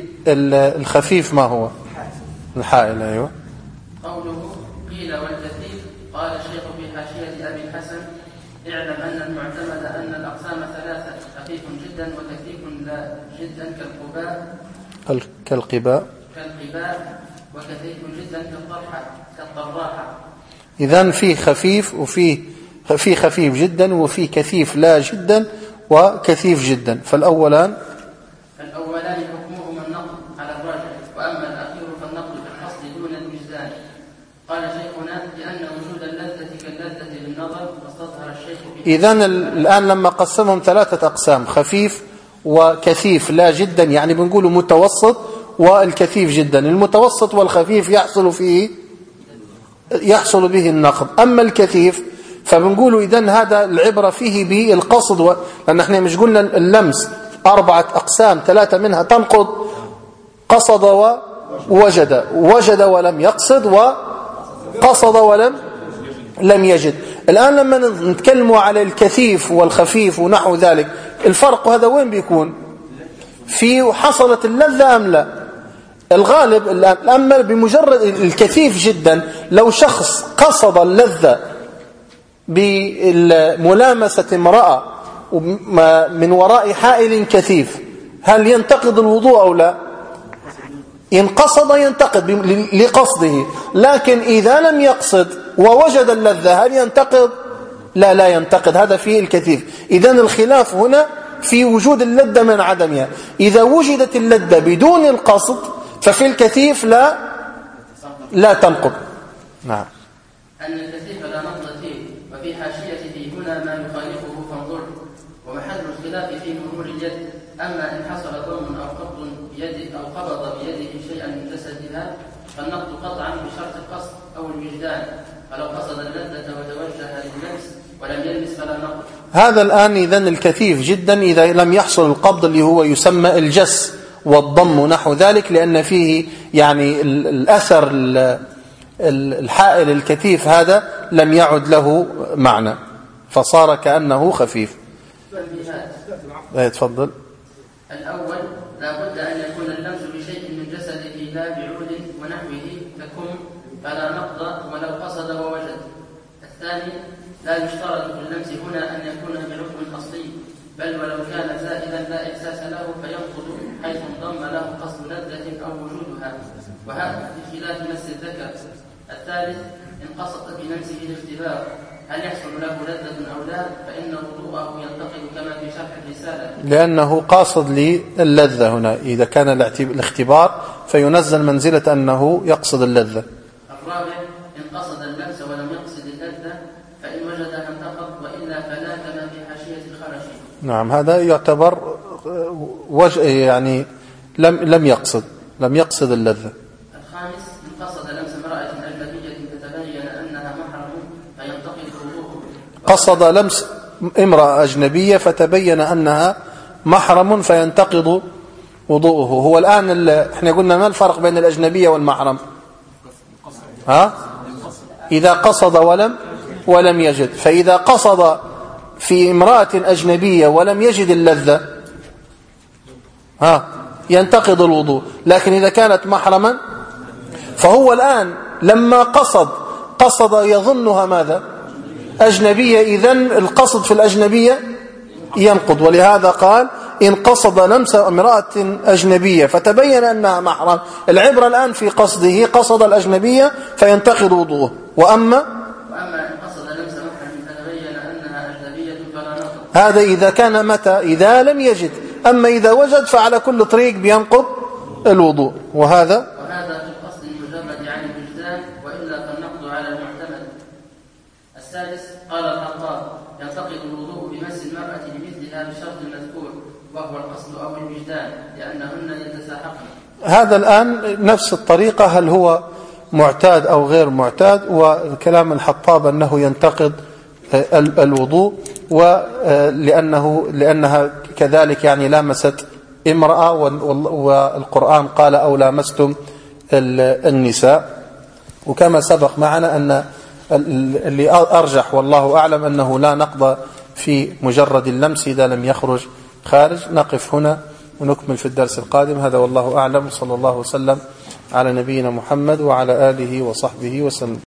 للخفيف ما هو الحائل. أيوة. قوله قيل والكثيف قال الشيخ في حاشية أبي الحسن: اعلم أن المعتمد أن الأقسام ثلاثة: خفيف جدا وكثيف لا جدا كالقباء كالقباء كالقباء وكثيف جدا كالطرحة كالطراحة. إذن في خفيف وفي في خفيف جدا وفي كثيف لا جدا وكثيف جدا. فالأولان فالأولان حكمهما النقل على الراجح، وأما الأخير فالنقل في الحصل دون المجدان. قال شيخنا: لأن وجود اللذة كاللذة للنظر، واستظهر الشيخ في إذن الآن لما قسمهم ثلاثة أقسام: خفيف وكثيف لا جدا، يعني بنقول متوسط، والكثيف جدا. المتوسط والخفيف يحصل فيه يحصل به النقض. أما الكثيف فبنقول إذن هذا العبرة فيه بالقصد و... لأن احنا مش قلنا اللمس أربعة أقسام، ثلاثة منها تنقض: قصد ووجد، وجد ولم يقصد، وقصد ولم لم يجد. الآن لما نتكلم على الكثيف والخفيف ونحو ذلك، الفرق هذا وين بيكون؟ في حصلت اللذة أم لا؟ الغالب الأمر بمجرد الكثيف جدا، لو شخص قصد اللذة بملامسة امرأة من وراء حائل كثيف، هل ينتقض الوضوء أو لا؟ إن قصد ينتقض لقصده، لكن إذا لم يقصد ووجد اللذة هل ينتقض؟ لا لا ينتقض. هذا فيه الكثيف. إذن الخلاف هنا في وجود اللذة من عدمها. إذا وجدت اللذة بدون القصد ففي الكثيف لا لا تنقض. نعم. أن الكثيف لا نقض فيه، وفي حاشيته هنا ما يخالفه فانظر. ومحل الخلاف في مرور اليد، أما إن حصل ضم أو قبض بيد أو قبض بيده شيئا من جسدها فالنقض قطعا بشرط القصد أو الوجدان، فلو قصد اللذة وتوجه لللمس ولم يلمس فلا نقض. هذا الآن إذن الكثيف جدا إذا لم يحصل القبض اللي هو يسمى الجس والضم نحو ذلك، لأن فيه يعني الأثر الحائل الكثيف هذا لم يعد له معنى فصار كأنه خفيف. تفضل. الأول لا بد أن يكون اللمس بشيء من جسده لا بعود ونحوه ككم فلا نقض ولو قصد ووجد. الثاني لا يشترط في اللمس هنا أن يكون بعقم أصلي، بل ولو كان زائدا لا إحساس له فينقض حيث انضم له قصد لذة أو وجودها، وهذا بخلاف مس الذكر. الثالث إن قصد بلمسه الاختبار هل يحصل له لذة أو لا فإن وضوءه ينتقل كما في شرح الرسالة، لأنه قاصد للذة هنا. إذا كان الاختبار فينزل منزلة أنه يقصد اللذة. الرابع إن قصد اللمس ولم يقصد اللذة فإن وجدها انتقض، وإلا فلا كما في حاشية الخرشي. نعم، هذا يعتبر وجه يعني لم لم يقصد لم يقصد اللذة. الخامس إن قصد لمس امرأة أجنبية فتبين أنها محرم فينتقد وضوءه. قصد لمس امرأة أجنبية فتبين أنها محرم فينتقض وضوءه. هو الآن احنا قلنا ما الفرق بين الأجنبية والمحرم؟ ها؟ إذا قصد ولم ولم يجد. فإذا قصد في امرأة أجنبية ولم يجد اللذة ها ينتقض الوضوء. لكن إذا كانت محرما فهو الآن لما قصد قصد يظنها ماذا؟ أجنبية، إذن القصد في الأجنبية ينقض. ولهذا قال إن قصد لمس امرأة أجنبية فتبين أنها محرم، العبرة الآن في قصده قصد الأجنبية فينتقض وضوءه. وأما وأما إن قصد لمس محرم فتبين أنها أجنبية فلا نقض. هذا إذا كان متى؟ إذا لم يجد. أما إذا وجد فعلى كل طريق بينقض الوضوء. وهذا وهذا في القصد المجرد عن الوجدان، وإلا فالنقض على المعتمد. السادس قال الخطاب ينتقض الوضوء بمس المرأة بمثلها بالشرط المذكور وهو القصد أو الوجدان لأنهن يتساحقن. هذا الآن نفس الطريقة، هل هو معتاد أو غير معتاد؟ وكلام الحطاب أنه ينتقض الوضوء، ولأنه لأنها كذلك يعني لامست امرأة، والقرآن قال أو لامستم النساء. وكما سبق معنا أن اللي أرجح والله أعلم أنه لا نقض في مجرد اللمس إذا لم يخرج خارج. نقف هنا ونكمل في الدرس القادم. هذا والله أعلم، صلى الله وسلم على نبينا محمد وعلى آله وصحبه وسلم.